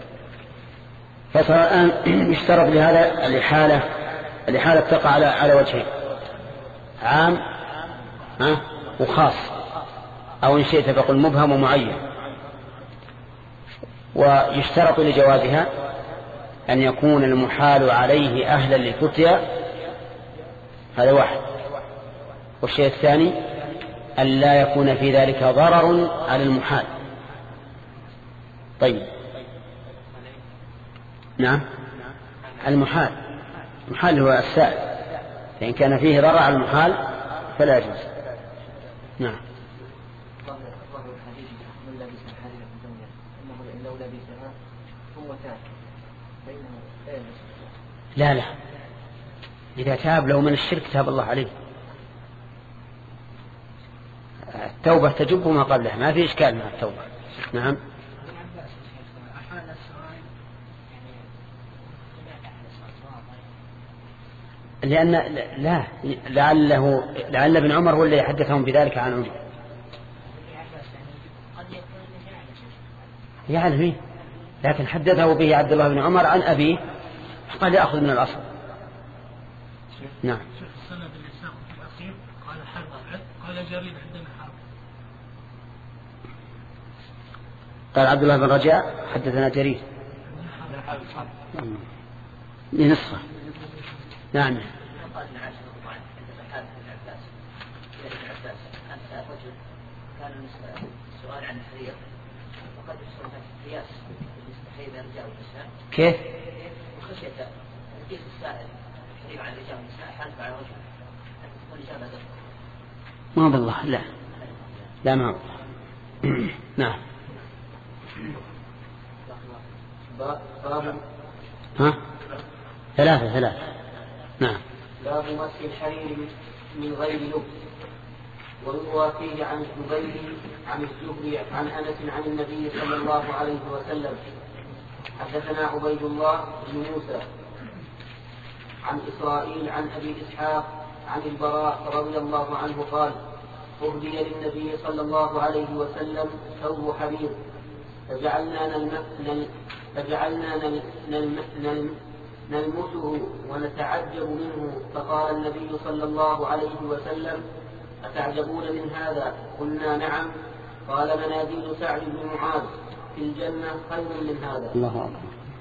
[SPEAKER 2] فسواء يشترط لهذا الإحالة الإحالة تقع على على وجهين، عام ها وخاص، أو إن شئت فقل مبهم ومعين. ويشترط لجوازها أن يكون المحال عليه أهلا للفتيا، هذا واحد. والشيء الثاني أن لا يكون في ذلك ضرر على المحال. طيب، نعم، المحال المحال هو السائل، فإن كان فيه ضرر على المحال فلا يجوز. نعم. لا لا، إذا تاب لو من الشرك تاب الله عليه. التوبة تجب ما قبلها، ما في إشكال مع التوبة. نعم. لأن لا لعله لعل ابن عمر هو اللي يحدثهم بذلك عن عمر. يعلم فيه، لكن حدثه به عبد الله بن عمر عن أبيه قال يأخذ من الأصل. نعم.
[SPEAKER 7] السند اللي ساق في الأخير قال حرب، قال جرير عندنا حرب.
[SPEAKER 2] قال عبد الله بن رجاء حدثنا جرير لنسخة. نعم.
[SPEAKER 5] كان السؤال عن الحرير وقد يحصل قياس بالمستحيل بين الرجال والنساء.
[SPEAKER 2] كيف؟
[SPEAKER 5] وخشية تقييس السائل الحرير على الرجال والنساء حالف على وجه تكون الإجابة ذكر.
[SPEAKER 2] ما بالله، لا لا ما نعم.
[SPEAKER 1] باب
[SPEAKER 2] ها ثلاثة ثلاثة. نعم.
[SPEAKER 1] باب مسح الحرير من غير لبس. ويروى فيه عن الزبير عن الزهري عن أنس عن النبي صلى الله عليه وسلم. حدثنا عبيد الله بن موسى عن إسرائيل عن أبي إسحاق عن البراء رضي الله عنه قال: أهدي للنبي صلى الله عليه وسلم ثوب حرير فجعلنا نلم... فجعلنا نل... نلم... نلم... نلمسه ونتعجب منه، فقال النبي صلى الله عليه وسلم: أتعجبون من هذا؟ قلنا نعم. قال: مناديل سعد بن معاذ في الجنة خير من هذا.
[SPEAKER 2] الله أكبر.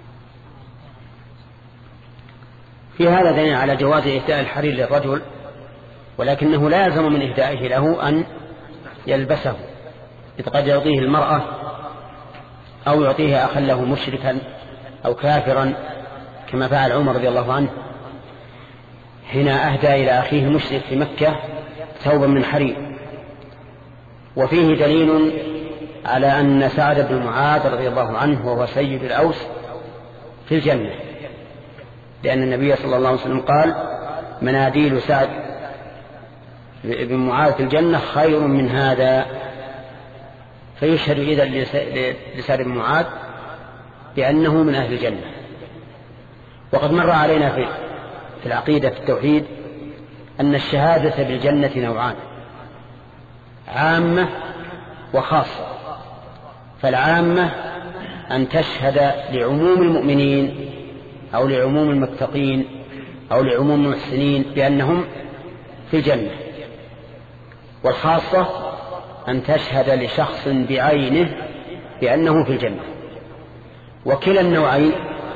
[SPEAKER 2] في هذا دليل على جواز إهداء الحرير للرجل، ولكنه لا يلزم من إهدائه له أن يلبسه، إذ قد يعطيه المرأة أو يعطيه أخا له مشركا أو كافرا كما فعل عمر رضي الله عنه حين أهدى إلى أخيه المشرك في مكة ثوبا من حرير. وفيه دليل على أن سعد بن معاذ رضي الله عنه وهو سيد الأوس في الجنة، لأن النبي صلى الله عليه وسلم قال: مناديل سعد بن معاذ في الجنة خير من هذا. فيشهد إذن لسعد بن معاذ بأنه من أهل الجنة. وقد مر علينا في في العقيدة في التوحيد أن الشهادة بالجنة نوعان: عامة وخاصة. فالعامة أن تشهد لعموم المؤمنين أو لعموم المتقين أو لعموم المحسنين بأنهم في الجنة. والخاصة أن تشهد لشخص بعينه بأنه في الجنة. وكلا النوعين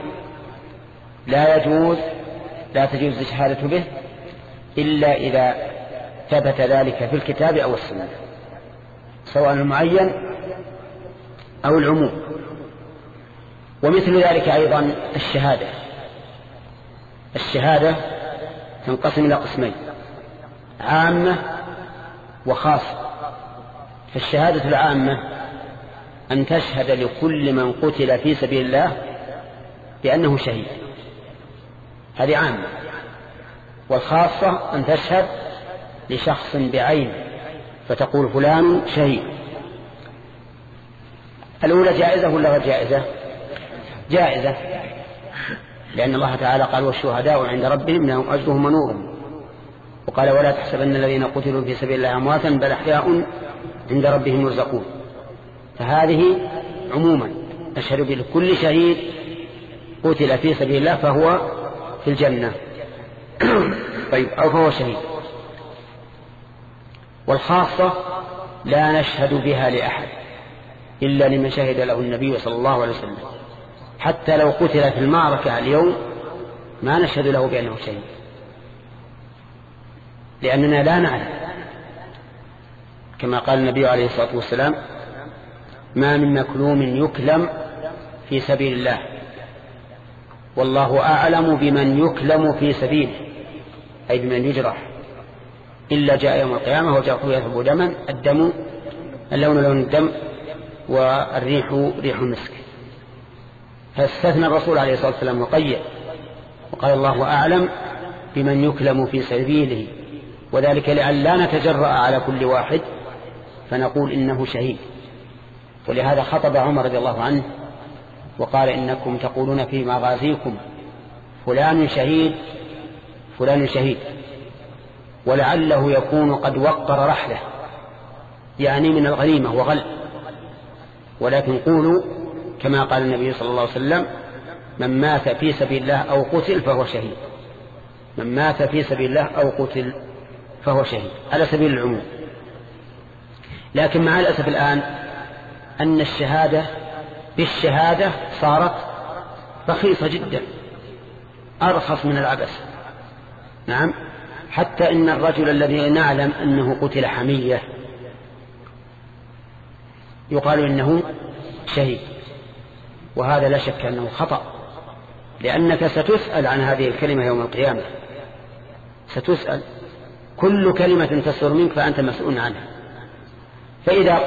[SPEAKER 2] لا يجوز لا تجوز الشهادة به إلا إذا ثبت ذلك في الكتاب أو السنة، سواء المعين أو العموم. ومثل ذلك أيضا الشهادة. الشهادة تنقسم إلى قسمين: عامة وخاصة. فالشهادة العامة أن تشهد لكل من قتل في سبيل الله بأنه شهيد، هذه عامة. والخاصة أن تشهد لشخص بعينه فتقول فلان شهيد. الأولى جائزة ولا غير جائزة؟ جائزة، لأن الله تعالى قال: والشهداء عند ربهم لهم أجرهم ونورهم. وقال: ولا تحسبن الذين قتلوا في سبيل الله أمواتا بل أحياء عند ربهم يرزقون. فهذه عموما أشهد بكل شهيد قتل في سبيل الله فهو في الجنة طيب، أو فهو شهيد. والخاصة لا نشهد بها لأحد إلا لمن شهد له النبي صلى الله عليه وسلم. حتى لو قتل في المعركة اليوم ما نشهد له بأنه شهيد، لأننا لا نعلم. كما قال النبي عليه الصلاة والسلام: ما من مكلوم يكلم في سبيل الله والله أعلم بمن يكلم في سبيله، أي بمن يجرح، إلا جاء يوم القيامة وجرحه يذهب دما، الدم اللون لون الدم والريح ريح المسك. فاستثنى الرسول عليه الصلاة والسلام وقيد وقال: الله أعلم بمن يكلم في سبيله، وذلك لئلا نتجرأ على كل واحد فنقول إنه شهيد. ولهذا خطب عمر رضي الله عنه وقال: إنكم تقولون في مغازيكم فلان شهيد فلان شهيد، ولعله يكون قد وقر رحله، يعني من الغنيمة وغل، ولكن قولوا كما قال النبي صلى الله عليه وسلم: من مات في سبيل الله أو قتل فهو شهيد. من مات في سبيل الله أو قتل فهو شهيد، على سبيل العموم. لكن مع الأسف الآن أن الشهادة بالشهادة صارت رخيصة جدا، أرخص من العبث. نعم، حتى إن الرجل الذي نعلم أنه قتل حمية يقال إنه شهيد، وهذا لا شك أنه خطأ، لأنك ستسأل عن هذه الكلمة يوم القيامة. ستسأل كل كلمة تصدر منك فأنت مسؤول عنها. فإذا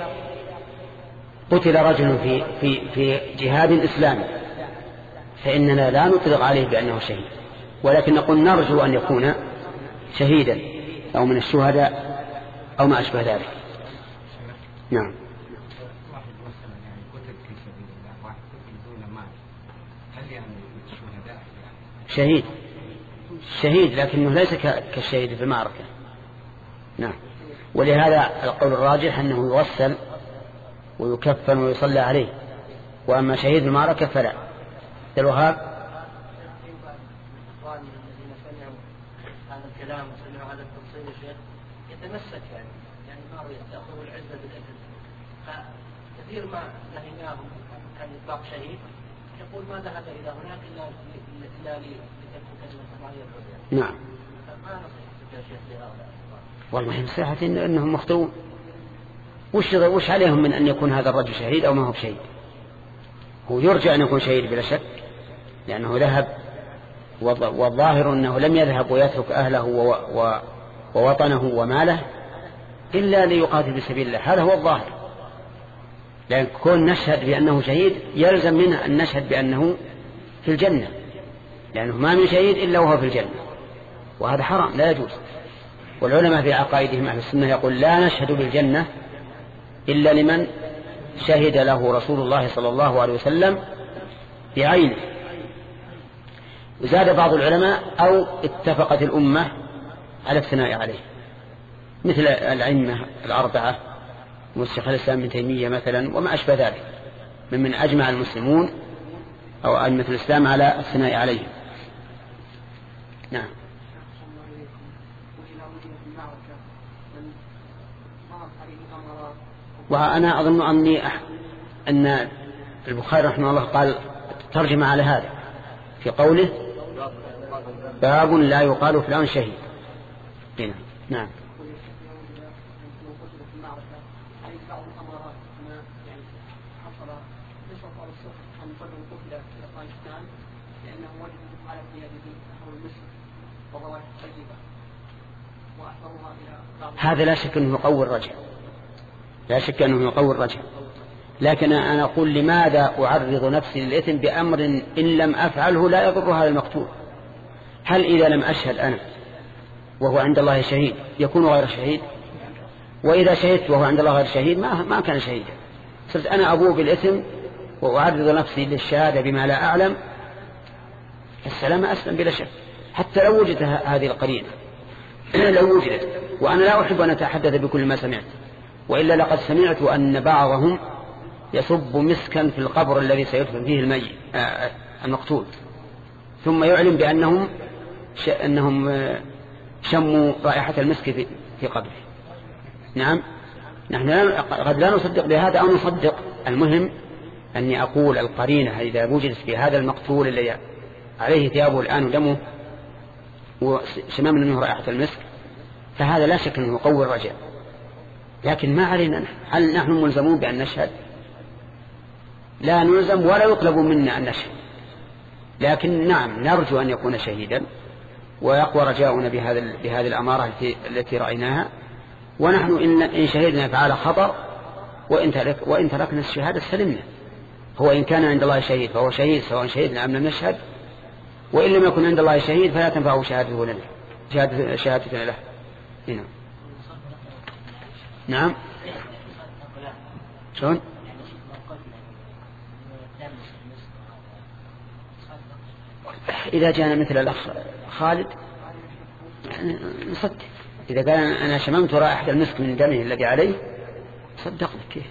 [SPEAKER 2] قتل رجل في, في, في جهاد إسلامي فإننا لا نطلق عليه بأنه شهيد، ولكن نقول نرجو أن يكون شهيدا أو من الشهداء أو ما أشبه ذلك. نعم. شهيد شهيد لكنه ليس كالشهيد في المعركة. نعم. ولهذا القول الراجح أنه يغسل ويكفن ويصلى عليه، وأما شهيد المعركة فلا. الوهاب
[SPEAKER 8] هذا الكلام وسمعوا هذا التفصيل يا شيخ يتمسك يعني يعني ما يأخذ العزة بالأجل، فكثير ما نهيناهم عن إطلاق شهيد يقول ما ذهب إلى هناك إلا إلا لتلك كلمة الله يرضى.
[SPEAKER 2] نعم.
[SPEAKER 8] فما نصيحتك يا شيخ لهؤلاء؟
[SPEAKER 2] والله نصيحة إنهم مخطئون. وش وش عليهم من أن يكون هذا الرجل شهيد أو ما هو بشهيد؟ هو يرجع أن يكون شهيد بلا شك، لأنه ذهب، والظاهر أنه لم يذهب ويترك أهله ووطنه وماله إلا ليقاتل بسبيل الله، هذا هو الظاهر. لأن كون نشهد بأنه شهيد يلزم منه أن نشهد بأنه في الجنة، لأنه ما من شهيد إلا وهو في الجنة، وهذا حرام لا يجوز. والعلماء في عقائدهم أهل السنة يقول لا نشهد بالجنة إلا لمن شهد له رسول الله صلى الله عليه وسلم بعينه. وزاد بعض العلماء أو اتفقت الأمة على الثناء عليه، مثل الأئمة الأربعة والشيخ الإسلام ابن تيمية مثلا وما أشبه ذلك، ممن أجمع المسلمون أو أئمة الإسلام على الثناء عليهم. نعم. وأنا أظن أني أح... أن البخاري رحمه الله قال ترجم على هذا في قوله باب لا يقال فلان شهيد. هنا. نعم. هذا لا شك أنه يقوي الرجع، لا شك أنه يقوي الرجع، لكن أنا أقول لماذا أعرض نفسي للإثم بأمر إن لم أفعله لا يضر هذا المقتول؟ هل إذا لم أشهد أنا وهو عند الله شهيد يكون غير شهيد؟ وإذا شهدت وهو عند الله غير شهيد ما ما كان شهيدا. صرت أنا أبوء بالإثم وأعرض نفسي للشهادة بما لا أعلم. السلام أسلم بلا شك، حتى لو وجدت هذه القرينة لو وجدت. وأنا لا أحب أن أتحدث بكل ما سمعت، وإلا لقد سمعت أن بعضهم يصب مسكا في القبر الذي سيدفن فيه الميت المقتول، ثم يعلم بأنهم ش... أنهم شموا رائحة المسك في, في قبره. نعم، نحن قد لا نصدق بهذا أو نصدق. المهم أني أقول القرينة إذا وجدت في هذا المقتول الذي عليه ثيابه الآن ودمه وشمام منه رائحة المسك، فهذا لا شك أنه يقوي الرجاء. لكن ما علينا، هل نحن ملزمون بأن نشهد؟ لا نلزم ولا يطلب منا أن نشهد، لكن نعم نرجو أن يكون شهيدا، ويقوى رجاؤنا بهذا بهذه الأمارة التي رأيناها. ونحن إن شهدنا فعلى خطأ، وإن ترك وإن تركنا الشهادة سلمنا. هو إن كان عند الله شهيد فهو شهيد سواء شهدنا أم لم نشهد، وإن لم يكن عند الله شهيد فلا تنفعه شهادته لنا شهادة شهادتنا له. هنا. نعم. شلون؟ إذا جاءنا مثل الأخ خالد نصدق. إذا قال أنا شممت رائحة المسك من دمه الذي عليه صدقنا. كيف؟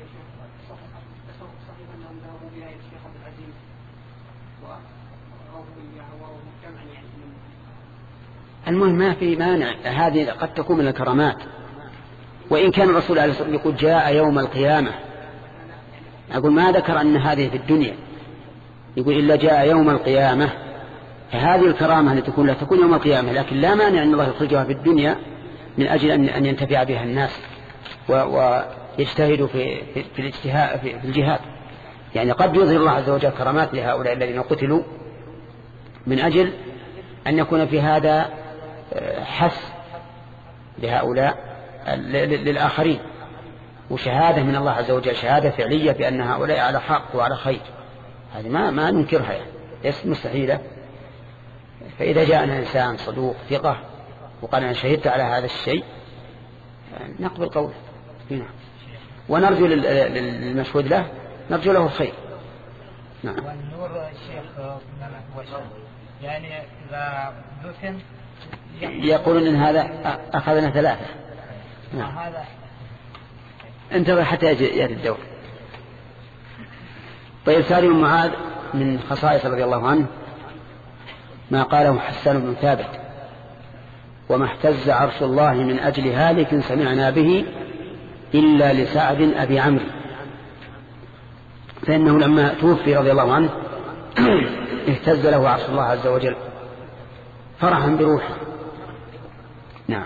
[SPEAKER 2] المهم ما في مانع، هذه قد تكون من الكرامات. وإن كان الرسول عليه الصلاة والسلام يقول جاء يوم القيامة، أقول ما ذكر أن هذه في الدنيا، يقول إلا جاء يوم القيامة، فهذه الكرامة التي تكون لا تكون يوم القيامة، لكن لا مانع أن الله يخرجها في الدنيا من أجل أن ينتفع بها الناس ويجتهدوا في في الاجتهاد في الجهاد. يعني قد يظهر الله عز وجل كرامات لهؤلاء الذين قتلوا من أجل أن يكون في هذا حث لهؤلاء للآخرين، وشهادة من الله عز وجل، شهادة فعلية بأن هؤلاء على حق وعلى خير. هذه ما ما ننكرها، يعني ليست مستحيلة. فإذا جاءنا إنسان صدوق ثقة وقال أنا شهدت على هذا الشيء نقبل قوله هنا، ونرجو للمشهود له نرجو له الخير. نعم.
[SPEAKER 6] والنور الشيخ يعني إذا دفن
[SPEAKER 2] يقولون إن هذا أخذنا ثلاثة. نعم.
[SPEAKER 6] هذا
[SPEAKER 2] انتظر حتى يأتي الدور. طيب سالم معاذ من خصائص رضي الله عنه ما قاله حسان بن ثابت: وما اهتز عرش الله من أجل هالك سمعنا به إلا لسعد أبي عمرو، فإنه لما توفي رضي الله عنه اهتز له عرش الله عز وجل فرحا بروحه. نعم.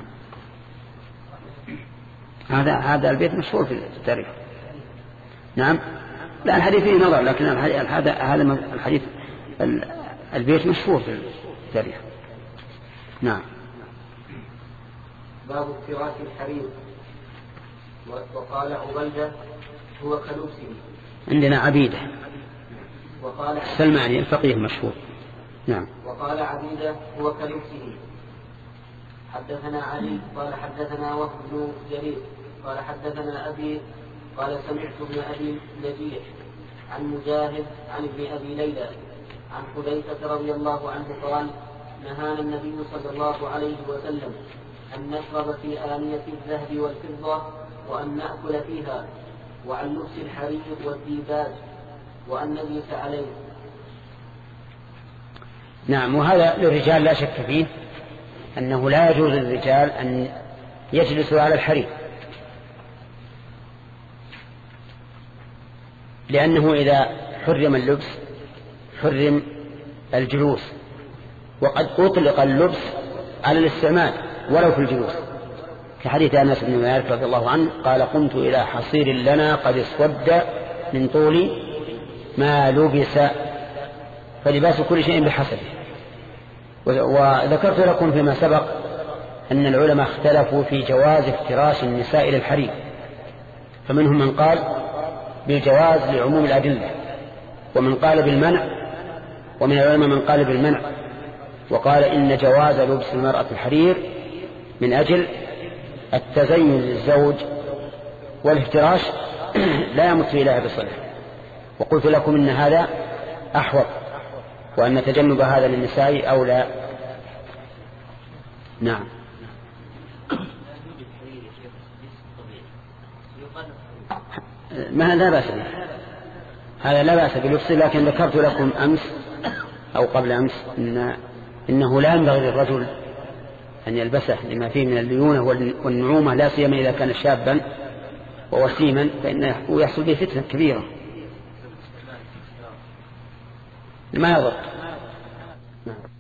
[SPEAKER 2] هذا هذا البيت مشهور في التاريخ. نعم. لا الحديث فيه نظر، لكن هذا هذا الحديث البيت مشهور في التاريخ. نعم.
[SPEAKER 1] باب فراش الحرير. وقال عبيدة هو كلبسه.
[SPEAKER 2] عندنا عبيدة
[SPEAKER 1] وقال
[SPEAKER 2] السلماني الفقيه المشهور. نعم.
[SPEAKER 1] وقال عبيدة هو كلبسه. حدثنا علي قال حدثنا وهب بن جرير قال حدثنا أبي قال سمعت ابن أبي نجيح عن مجاهد عن ابن أبي ليلى عن حذيفة رضي الله عنه قال: نهانا النبي صلى الله عليه وسلم أن نشرب في آنية الذهب والفضة وأن نأكل فيها، وعن لبس الحرير والديباج، وأن نجلس عليه.
[SPEAKER 2] نعم. وهذا للرجال لا شك فيه أنه لا يجوز للرجال أن يجلسوا على الحرير، لأنه إذا حرم اللبس حرم الجلوس، وقد أطلق اللبس على الاستعمال ولو في الجلوس، كحديث أنس بن مالك رضي الله عنه قال قمت إلى حصير لنا قد اسود من طول ما لبس، فلباس كل شيء بحسبه. وذكرت لكم فيما سبق أن العلماء اختلفوا في جواز افتراش النساء إلى الحرير، فمنهم من قال بالجواز لعموم الأدلة، ومن قال بالمنع، ومن العلماء من قال بالمنع وقال إن جواز لبس المرأة الحرير من أجل التزين للزوج، والافتراش لا يمت إليها بصلة. وقلت لكم إن هذا أحوط، وأن تجنب هذا للنساء أولى. نعم. ما لا بأس به، هذا لا بأس بلبسه، لكن ذكرت لكم أمس أو قبل أمس إن إنه لا ينبغي للرجل أن يلبسه لما فيه من الليونة والنعومة، لا سيما إذا كان شابا ووسيما، فإنه يحصل به فتنة كبيرة ما يضر. نعم.